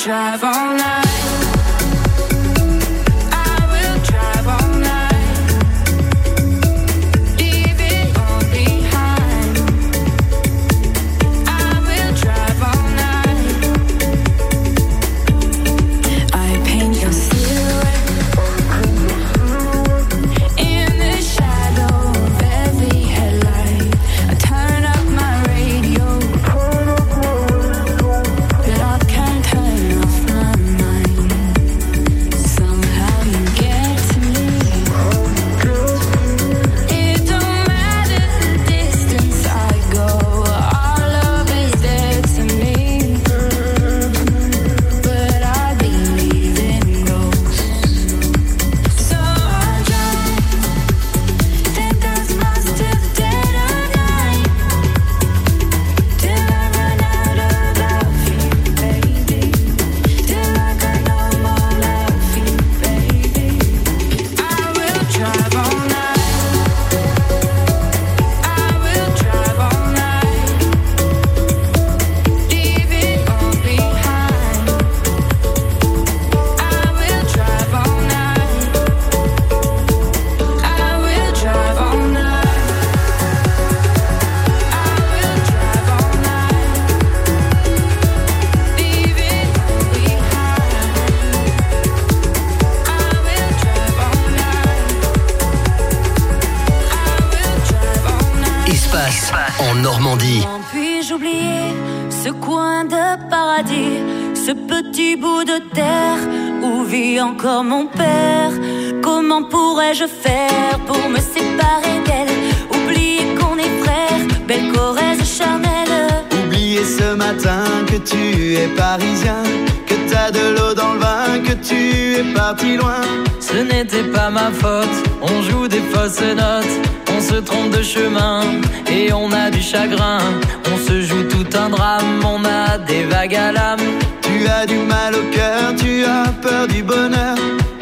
drive all night. I will drive all night. Leave it all behind. I will drive all night. I paint your silhouette in the shadow of every headlight. I turn up my radio, but I can't turn off my mind. Somehow you get to me. It don't matter the distance I go, our love is there to me. But I believe in ghosts, so I drive ten thousand miles to the dead of night, till I run out of love for you, baby. Till I got no more love for you, baby. I will drive all night. I will drive all night. Leave it all behind. I will drive all night. I will drive all night. I will drive all night. Leave it all behind. I will drive all night. I will drive all night. Espace en Normandie. Comment puis-je oublier ce coin de paradis, ce petit bout de terre où vit encore mon père? Comment pourrais-je faire pour me séparer d'elle? Oublier qu'on est frères, belle Corrèze charnelle. Oublier ce matin que tu es parisien, que t'as de l'eau dans le vin, que tu es parti loin. Ce n'était pas ma faute, on joue des fausses notes, on se trompe de chemin et on a du chagrin. On se joue tout un drame, on a des vagues à l'âme. Tu as du mal au cœur, tu as peur du bonheur.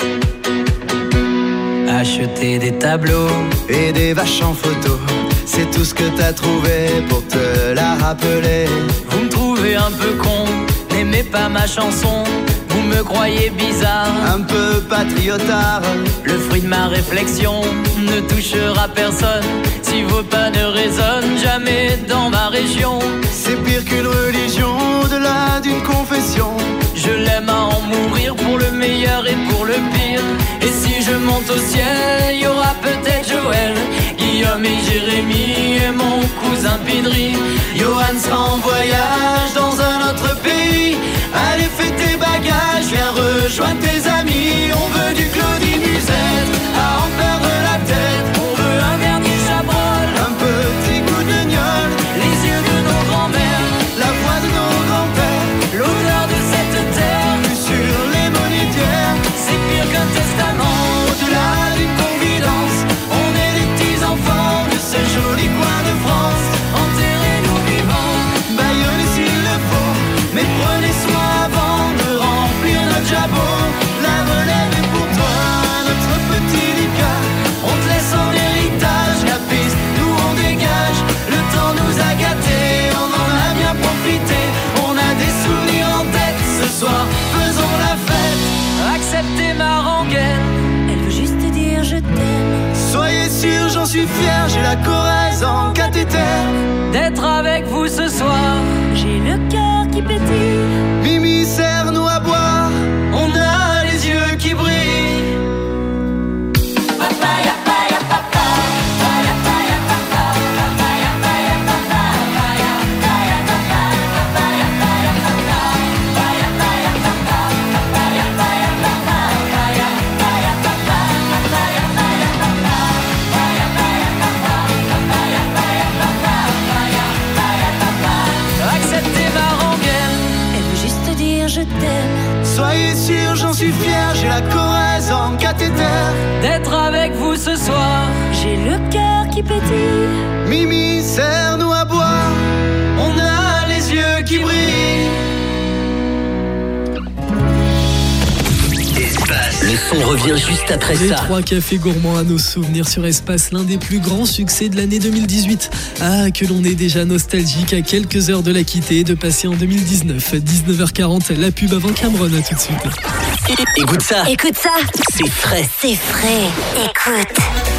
Acheter des tableaux et des vaches en photo, c'est tout ce que t'as trouvé pour te la rappeler. Vous me trouvez un peu con, n'aimez pas ma chanson. Vous me croyez bizarre, un peu patriotard. Le fruit de ma réflexion ne touchera personne si vos pas ne résonnent jamais dans ma région. C'est pire qu'une religion, au-delà d'une confession. Je l'aime à en mourir pour le meilleur et pour le pire. Et si je monte au ciel, il y aura peut-être Joël, Guillaume et Jérémy et mon cousin Pidri. Johan sera en voyage dans un autre pays. Allez, fais tes bagages, viens rejoindre tes amis. On veut du Claudie Musette, à en perdre la tête. On veut un dernier chabrol, un petit coup de gnôle, les yeux de nos grands-mères, la voix de nos grands-pères, l'odeur de cette terre, vue sur les monétaires. C'est pire qu'un testament, au-delà d'une confidence. On est les petits enfants de ce joli coin de France. Enterrez-nous vivants, baillonnez s'il le faut, mais prenez soin avant de remplir notre jabot. La relève est pour toi, notre petit Lucas. On te laisse en héritage la piste, nous on dégage. Le temps nous a gâtés, on en a bien profité. On a des souvenirs en tête, ce soir faisons la fête. Acceptez ma rengaine, Elle veut juste te dire je t'aime. Soyez sûrs, j'en suis fier, j'ai la Corrèze en cathéter. D'être avec vous ce soir, j'ai le cœur qui pétille. Mimi, serre-nous à boire, on a les yeux qui brillent. acceptez ma rengaine. Elle veut juste te dire je t'aime. Soyez sûrs, j'en suis fier, j'ai la Corrèze en cathéter. D'être avec vous ce soir, j'ai le cœur qui pétille. Mimi, serre-nous à boire, on a les yeux qui brillent. Espace. Le son revient juste après Les ça. trois cafés gourmands à nos souvenirs sur Espace, l'un des plus grands succès de l'année deux mille dix-huit. Ah, que l'on est déjà nostalgique à quelques heures de la quitter et de passer en deux mille dix-neuf. dix-neuf heures quarante, la pub avant Cameron, à tout de suite. Écoute ça. Écoute ça. C'est frais. C'est frais. Écoute.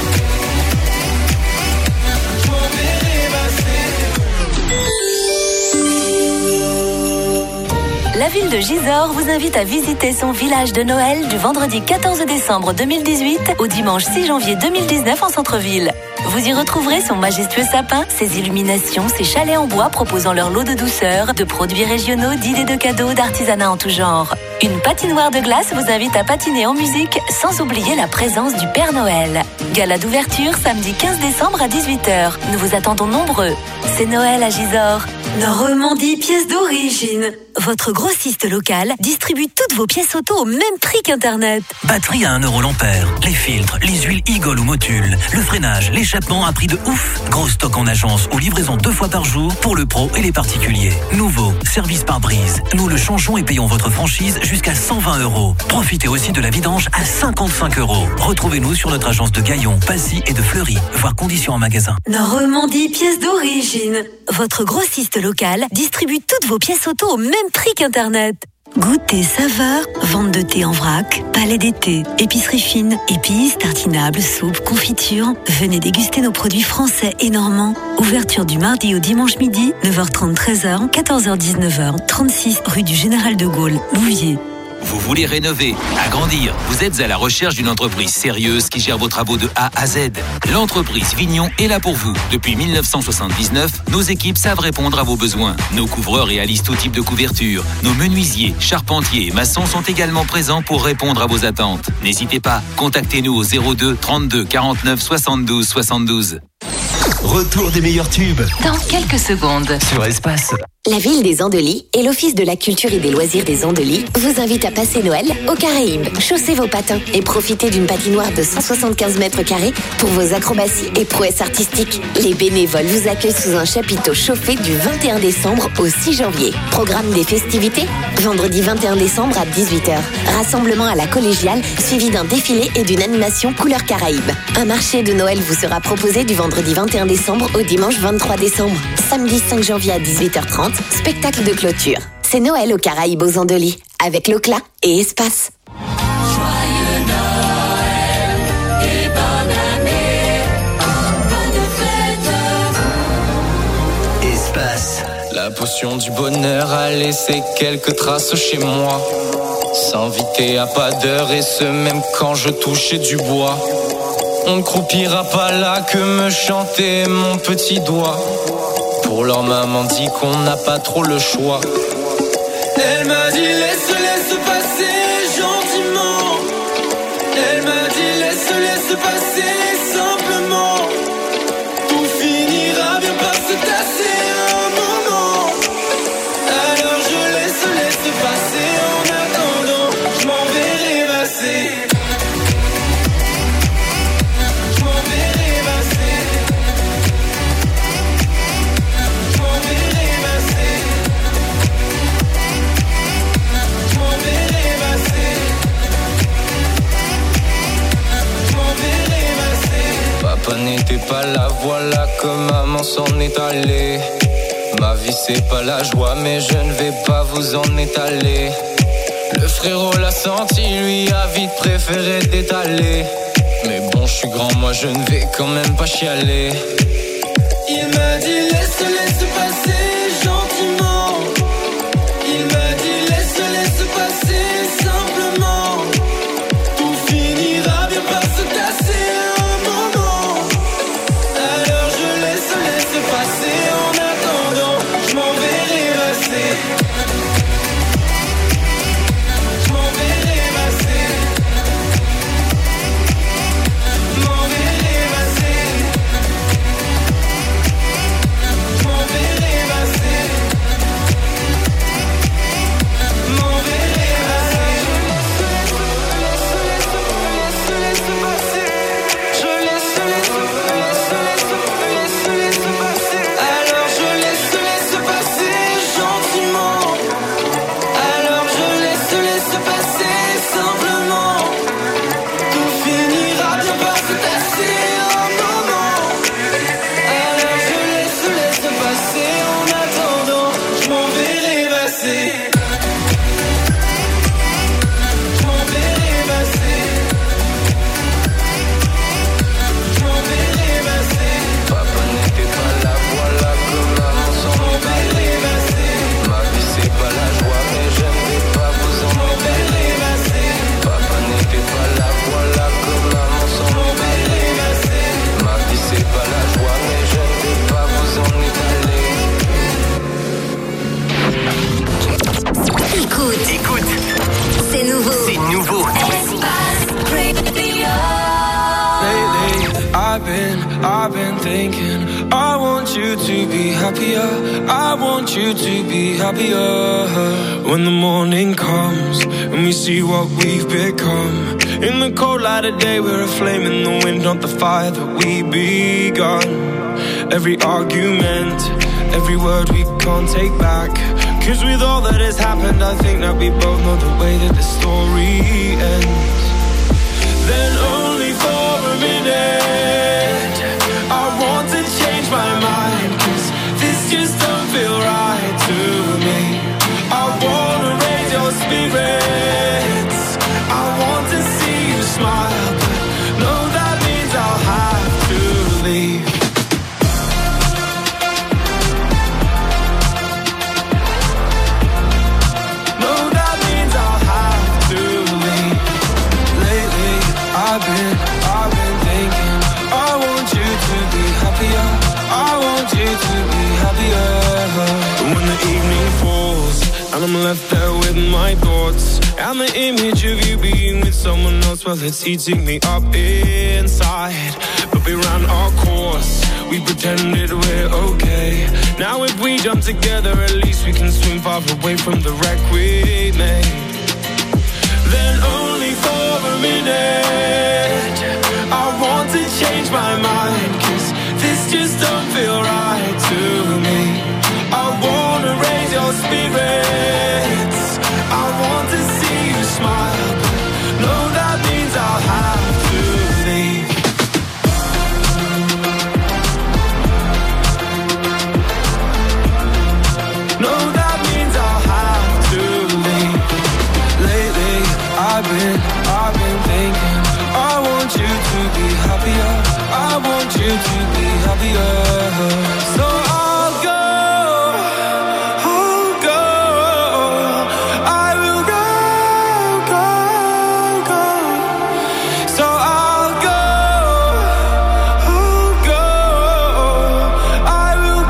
La ville de Gisors vous invite à visiter son village de Noël du vendredi quatorze décembre deux mille dix-huit au dimanche six janvier deux mille dix-neuf en centre-ville. Vous y retrouverez son majestueux sapin, ses illuminations, ses chalets en bois proposant leur lot de douceur, de produits régionaux, d'idées de cadeaux, d'artisanat en tout genre. Une patinoire de glace vous invite à patiner en musique, sans oublier la présence du Père Noël. Gala d'ouverture samedi quinze décembre à dix-huit heures. Nous vous attendons nombreux. C'est Noël à Gisors. Normandie pièces d'origine. Votre grossiste local distribue toutes vos pièces auto au même prix qu'Internet. Batterie à un euro l'ampère, les filtres, les huiles Igol ou Motul, le freinage, l'échappement à prix de ouf. Gros stock en agence ou livraison deux fois par jour pour le pro et les particuliers. Nouveau, service par brise. Nous le changeons et payons votre franchise jusqu'à cent vingt euros. Profitez aussi de la vidange à cinquante-cinq euros. Retrouvez-nous sur notre agence de Gaillon, Passy et de Fleury. Voir conditions en magasin. Normandie pièces d'origine. Votre grossiste local distribue toutes vos pièces auto au même prix qu'Internet. Goûter, saveur, vente de thé en vrac, palais d'été, épicerie fine, épices, tartinables, soupes, confitures. Venez déguster nos produits français et normands. Ouverture du mardi au dimanche midi, neuf heures trente, treize heures, quatorze heures, dix-neuf heures, trente-six rue du Général de Gaulle, Louviers. Vous voulez rénover, agrandir, vous êtes à la recherche d'une entreprise sérieuse qui gère vos travaux de A à Z. L'entreprise Vignon est là pour vous. Depuis mille neuf cent soixante-dix-neuf, nos équipes savent répondre à vos besoins. Nos couvreurs réalisent tout type de couverture. Nos menuisiers, charpentiers et maçons sont également présents pour répondre à vos attentes. N'hésitez pas, contactez-nous au zéro deux trente-deux quarante-neuf soixante-douze soixante-douze. Retour des meilleurs tubes Dans quelques secondes. sur Espace. La ville des Andelys et l'Office de la culture et des loisirs des Andelys vous invitent à passer Noël aux Caraïbes. Chaussez vos patins et profitez d'une patinoire de cent soixante-quinze mètres carrés pour vos acrobaties et prouesses artistiques. Les bénévoles vous accueillent sous un chapiteau chauffé du vingt et un décembre au six janvier. Programme des festivités, vendredi vingt et un décembre à dix-huit heures. Rassemblement à la collégiale, suivi d'un défilé et d'une animation couleur Caraïbes. Un marché de Noël vous sera proposé du vendredi vingt et un décembre au dimanche vingt-trois décembre. Samedi cinq janvier à dix-huit heures trente, spectacle de clôture. C'est Noël aux Caraïbes aux Andelys, avec Locla et Espace. Espace. La potion du bonheur a laissé quelques traces chez moi. S'inviter à pas d'heure et ce même quand je touchais du bois. On ne croupira pas là que me chanter mon petit doigt. Pour leur maman dit qu'on n'a pas trop le choix. Elle m'a dit laisse, laisse passer gentiment. Elle m'a dit laisse, laisse passer simplement. Tout finira bien par se tasser un moment. Alors je laisse, laisse passer en attendant. Je m'en vais rêvasser. Papa n'était pas là, voilà que maman s'en est allée. Ma vie c'est pas la joie, mais je ne vais pas vous en étaler. Le frérot l'a senti, lui a vite préféré d'étaler. Mais bon, je suis grand, moi je ne vais quand même pas chialer. Il m'a dit laisse, laisse passer gentiment. Il m'a dit laisse, laisse passer simplement. Tout finira bien par se tasser un moment. Alors je laisse, laisse passer en attendant. Je m'en vais rêvasser. Je m'en vais rêvasser. M'en vais rêvasser. Je m'en vais rêvasser. C'est nouveau. C'est nouveau. Lately, I've been, I've been thinking, I want you to be happier. I want you to be happier. When the morning comes and we see what we've become. In the cold light of day, we're a flame in the wind, not the fire that we begun. Every argument, every word we can't take back. Cause with all that has happened, I think that we both know the way that the story ends. Then only for a minute I want to change my mind, cause this just don't feel right to me. I wanna raise your spirits, I want to see you smile, but no, that means I'll have to leave. No, that means I'll have to leave. Lately, I've been, I've been thinking, I want you to be happier. I want you to be happier. When the evening falls and I'm left there with my thoughts, and the image of you being with someone else, well, it's eating me up inside. But we ran our course, we pretended we're okay. Now if we jump together, at least we can swim far away from the wreck we made. Then only for a minute I want to change my mind, cause this just don't feel right to me. I wanna raise your spirits, I want to see you smile, but no, that means I'll have to leave. No, that means I'll have to leave. Lately, I've been, I've been thinking, I want you to be happier. I want you to be happier. So I'll go, I'll go, I will go, go, go. So I'll go, I'll go, I will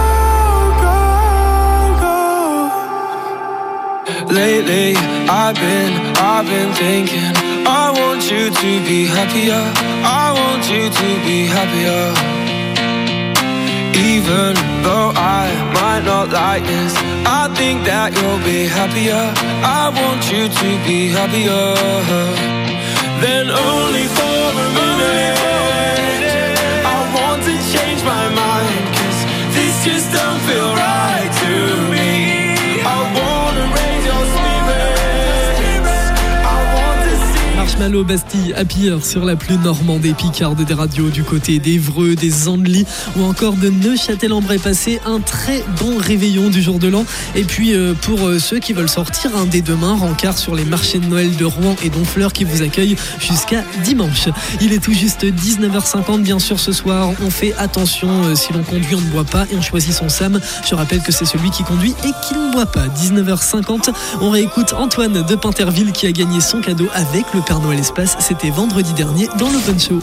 go, go, go. Lately, I've been, I've been thinking, I want you to be happier. I want you to be happier. Even though I might not like this, I think that you'll be happier. I want you to be happier. Then only for a minute I want to change my mind, cause this just don't feel right to me. I wanna raise your spirits, I want to see. Marshmallow, Bastille, Happy Hour sur la plus normande et picarde des radios du côté d'Évreux, des Andelys ou encore de Neuchâtel-en-Bray. Passez un très bon réveillon du jour de l'an. Et puis euh, pour euh, ceux qui veulent sortir, hein, dès demain, rencard sur les marchés de Noël de Rouen et d'Honfleur qui vous accueillent jusqu'à dimanche. Il est tout juste dix-neuf heures cinquante. Bien sûr, ce soir, on fait attention, euh, si l'on conduit, on ne boit pas et on choisit son Sam. Je rappelle que c'est celui qui conduit et qui ne boit pas. dix-neuf heures cinquante, on réécoute Antoine de Pinterville qui a gagné son cadeau avec le Père Noël Espace. C'était vendredi dernier dans l'Open Show.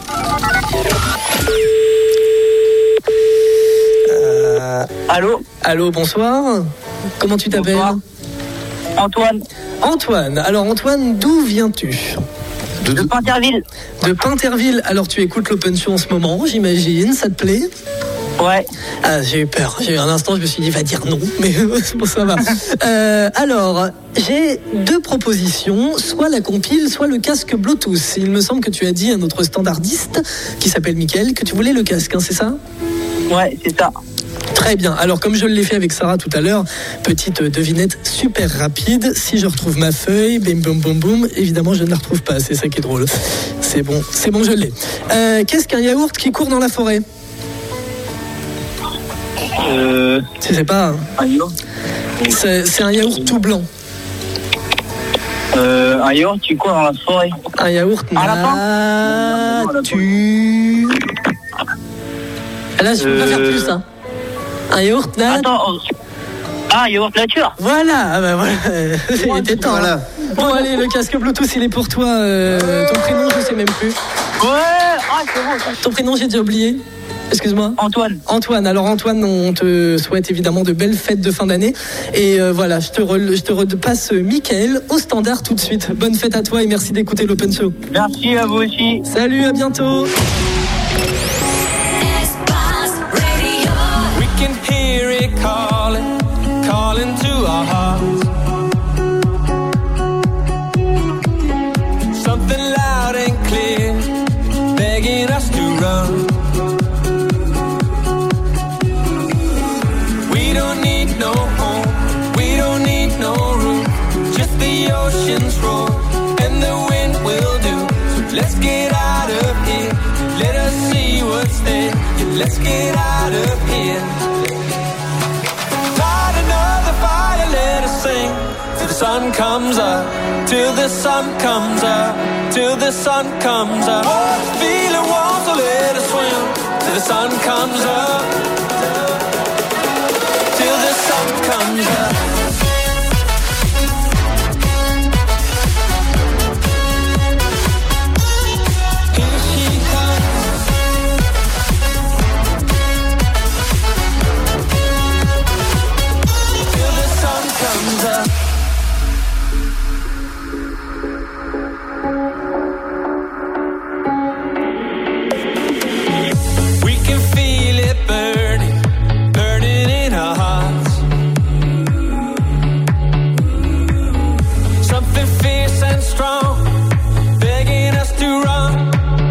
Euh, allô Allô, bonsoir. Comment tu t'appelles? Antoine. Antoine. Alors Antoine, d'où viens-tu? De, de Pinterville. De Pinterville. Alors tu écoutes l'Open Show en ce moment, j'imagine. Ça te plaît? Ouais. Ah, j'ai eu peur. J'ai eu un instant, je me suis dit, va dire non, mais bon, ça va. euh, alors, j'ai deux propositions, soit la compile, soit le casque Bluetooth. Il me semble que tu as dit à notre standardiste, qui s'appelle Mickaël, que tu voulais le casque, hein, c'est ça? Ouais, c'est ça. Très bien. Alors, comme je l'ai fait avec Sarah tout à l'heure, petite devinette super rapide. Si je retrouve ma feuille, bim, boum, boum, boum, évidemment, je ne la retrouve pas. C'est ça qui est drôle. C'est bon, c'est bon, je l'ai. Euh, qu'est-ce qu'un yaourt qui court dans la forêt? Euh... Tu sais pas, hein. Un yaourt. C'est, c'est un yaourt tout blanc. Euh, un yaourt, tu cours dans la forêt. Un yaourt nature. Là, je peux euh... pas faire plus, hein. Un yaourt nature. Attends. Oh. Ah, un yaourt nature. Voilà, ah bah voilà. Il était temps. Voilà. Bon, allez, le casque Bluetooth, il est pour toi. Euh, ton prénom, je sais même plus. Ouais, ah, c'est bon. Ton prénom, j'ai déjà oublié. Excuse-moi. Antoine. Antoine. Alors Antoine, on te souhaite évidemment de belles fêtes de fin d'année. Et euh, voilà, je te, re- je te repasse Mickaël au standard tout de suite. Bonne fête à toi et merci d'écouter l'Open Show. Merci à vous aussi. Salut, à bientôt. We can hear it calling, calling to our hearts. Something loud and clear, begging us to run. We don't need no home, we don't need no roof, just the ocean's roar and the wind will do. So let's get out of here, let us see what's there. Yeah, let's get out of here. Light another fire, let us sing till the sun comes up, till the sun comes up, till the sun comes up. Oh, this feeling warm, so let us swim till the sun comes up, till the sun comes up. Here she comes. Till the sun comes up. We can feel it burning, burning in our hearts. Something fierce and strong, begging us to run.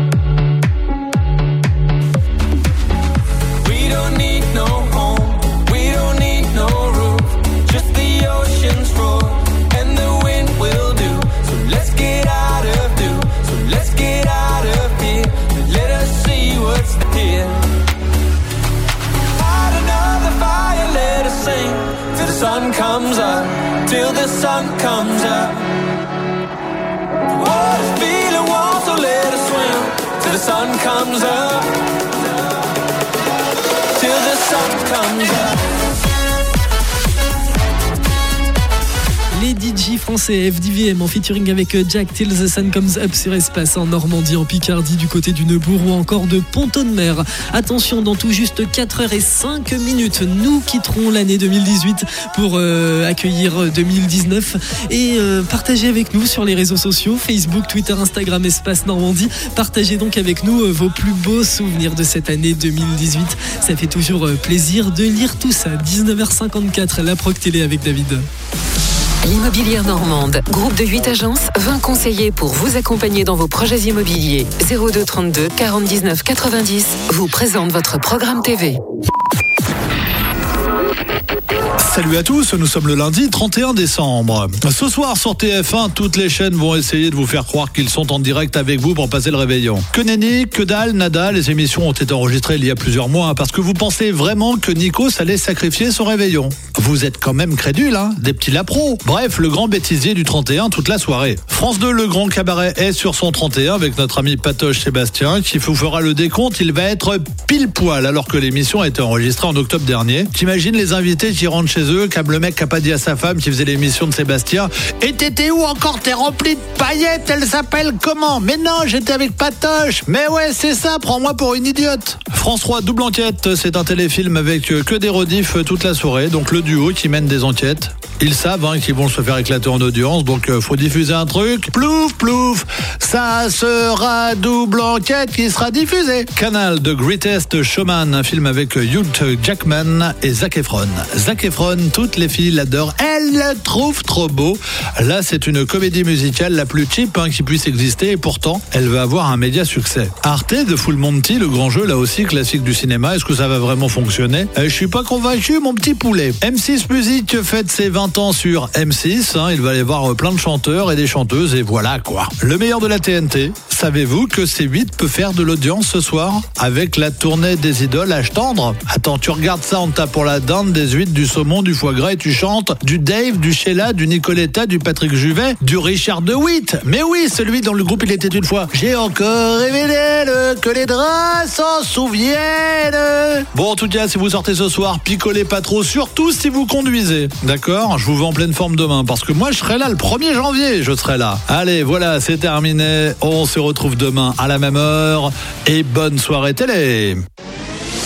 We don't need no home, we don't need no roof, just the ocean's roar and the wind will do. So let's get out of do, so let's get out of here, let us see what's here. Light another fire, let us sing till the sun comes up, till the sun comes up. The water's feeling warm, so let us swim till the sun comes up, till the sun comes up. Les D J français F D V M en featuring avec Jack Till the Sun Comes Up sur Espace en Normandie, en Picardie, du côté du Neubourg ou encore de Pont-de-Mer. Attention, dans tout juste quatre heures cinq minutes, nous quitterons l'année deux mille dix-huit pour euh, accueillir deux mille dix-neuf et euh, partagez avec nous sur les réseaux sociaux, Facebook, Twitter, Instagram, Espace Normandie. Partagez donc avec nous euh, vos plus beaux souvenirs de cette année deux mille dix-huit. Ça fait toujours euh, plaisir de lire tout ça. dix-neuf heures cinquante-quatre, la Proc Télé avec David. L'Immobilière Normande, groupe de huit agences, vingt conseillers pour vous accompagner dans vos projets immobiliers. zéro deux trente-deux quarante dix-neuf quatre-vingt-dix vous présente votre programme T V. Salut à tous, nous sommes le lundi trente et un décembre. Ce soir sur T F un, toutes les chaînes vont essayer de vous faire croire qu'ils sont en direct avec vous pour passer le réveillon. Que nenni, que dalle, nada, les émissions ont été enregistrées il y a plusieurs mois hein, parce que vous pensez vraiment que Nikos allait sacrifier son réveillon. Vous êtes quand même crédules, hein, des petits lapros. Bref, le grand bêtisier du trente et un toute la soirée. France deux, le grand cabaret est sur son trente et un avec notre ami Patoche Sébastien qui vous fera le décompte. Il va être pile poil alors que l'émission a été enregistrée en octobre dernier. T'imagines les invités qui rentrent chez eux, comme le mec qui a pas dit à sa femme qui faisait l'émission de Sébastien: et t'étais où encore? T'es rempli de paillettes, elle s'appelle comment? Mais non, j'étais avec Patoche. Mais ouais, c'est ça, prends-moi pour une idiote. France trois, double enquête, c'est un téléfilm avec que des rediffs toute la soirée, donc le duo qui mène des enquêtes. Ils savent hein, qu'ils vont se faire éclater en audience, donc euh, faut diffuser un truc. Plouf, plouf, ça sera double enquête qui sera diffusé. Canal, The Greatest Showman, un film avec Hugh Jackman et Zac Efron. Zac Efron, toutes les filles l'adorent, elles le trouvent trop beau. Là, c'est une comédie musicale la plus cheap hein, qui puisse exister et pourtant, elle va avoir un média succès. Arte, de Full Monty, le grand jeu, là aussi, classique du cinéma. Est-ce que ça va vraiment fonctionner? euh, Je suis pas convaincu, mon petit poulet. M six Music fête ses vingt ans sur M six. Hein, il va y avoir plein de chanteurs et des chanteuses et voilà quoi. Le meilleur de la T N T. Savez-vous que C huit peut faire de l'audience ce soir avec la tournée des idoles Âge tendre? Attends, tu regardes ça en tapant la dinde, des huîtres, du saumon, du foie gras et tu chantes du Dave, du Sheila, du Nicoletta, du Patrick Juvet, du Richard DeWitt. Mais oui, celui dont le groupe il était une fois. J'ai encore rêvé d'elle, que les draps s'en souviennent. Bon, en tout cas, si vous sortez ce soir, picolez pas trop, surtout si vous conduisez. D'accord? Je vous veux en pleine forme demain parce que moi je serai là le premier janvier, je serai là. Allez, voilà, c'est terminé. On se retrouve demain à la même heure et bonne soirée télé.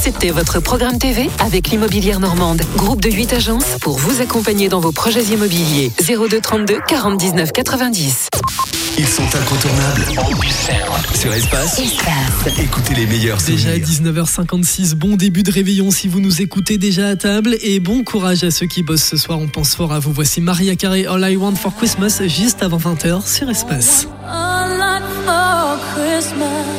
C'était votre programme T V avec l'Immobilière Normande. Groupe de huit agences pour vous accompagner dans vos projets immobiliers. zéro deux trente-deux quarante dix-neuf quatre-vingt-dix. Ils sont incontournables. Sur Espace. Écoutez les meilleurs souvenirs. Déjà à dix-neuf heures cinquante-six, bon début de réveillon si vous nous écoutez déjà à table et bon courage à ceux qui bossent ce soir, on pense fort à vous. Voici Mariah Carey, All I Want for Christmas, juste avant vingt heures sur Espace. All I want for Christmas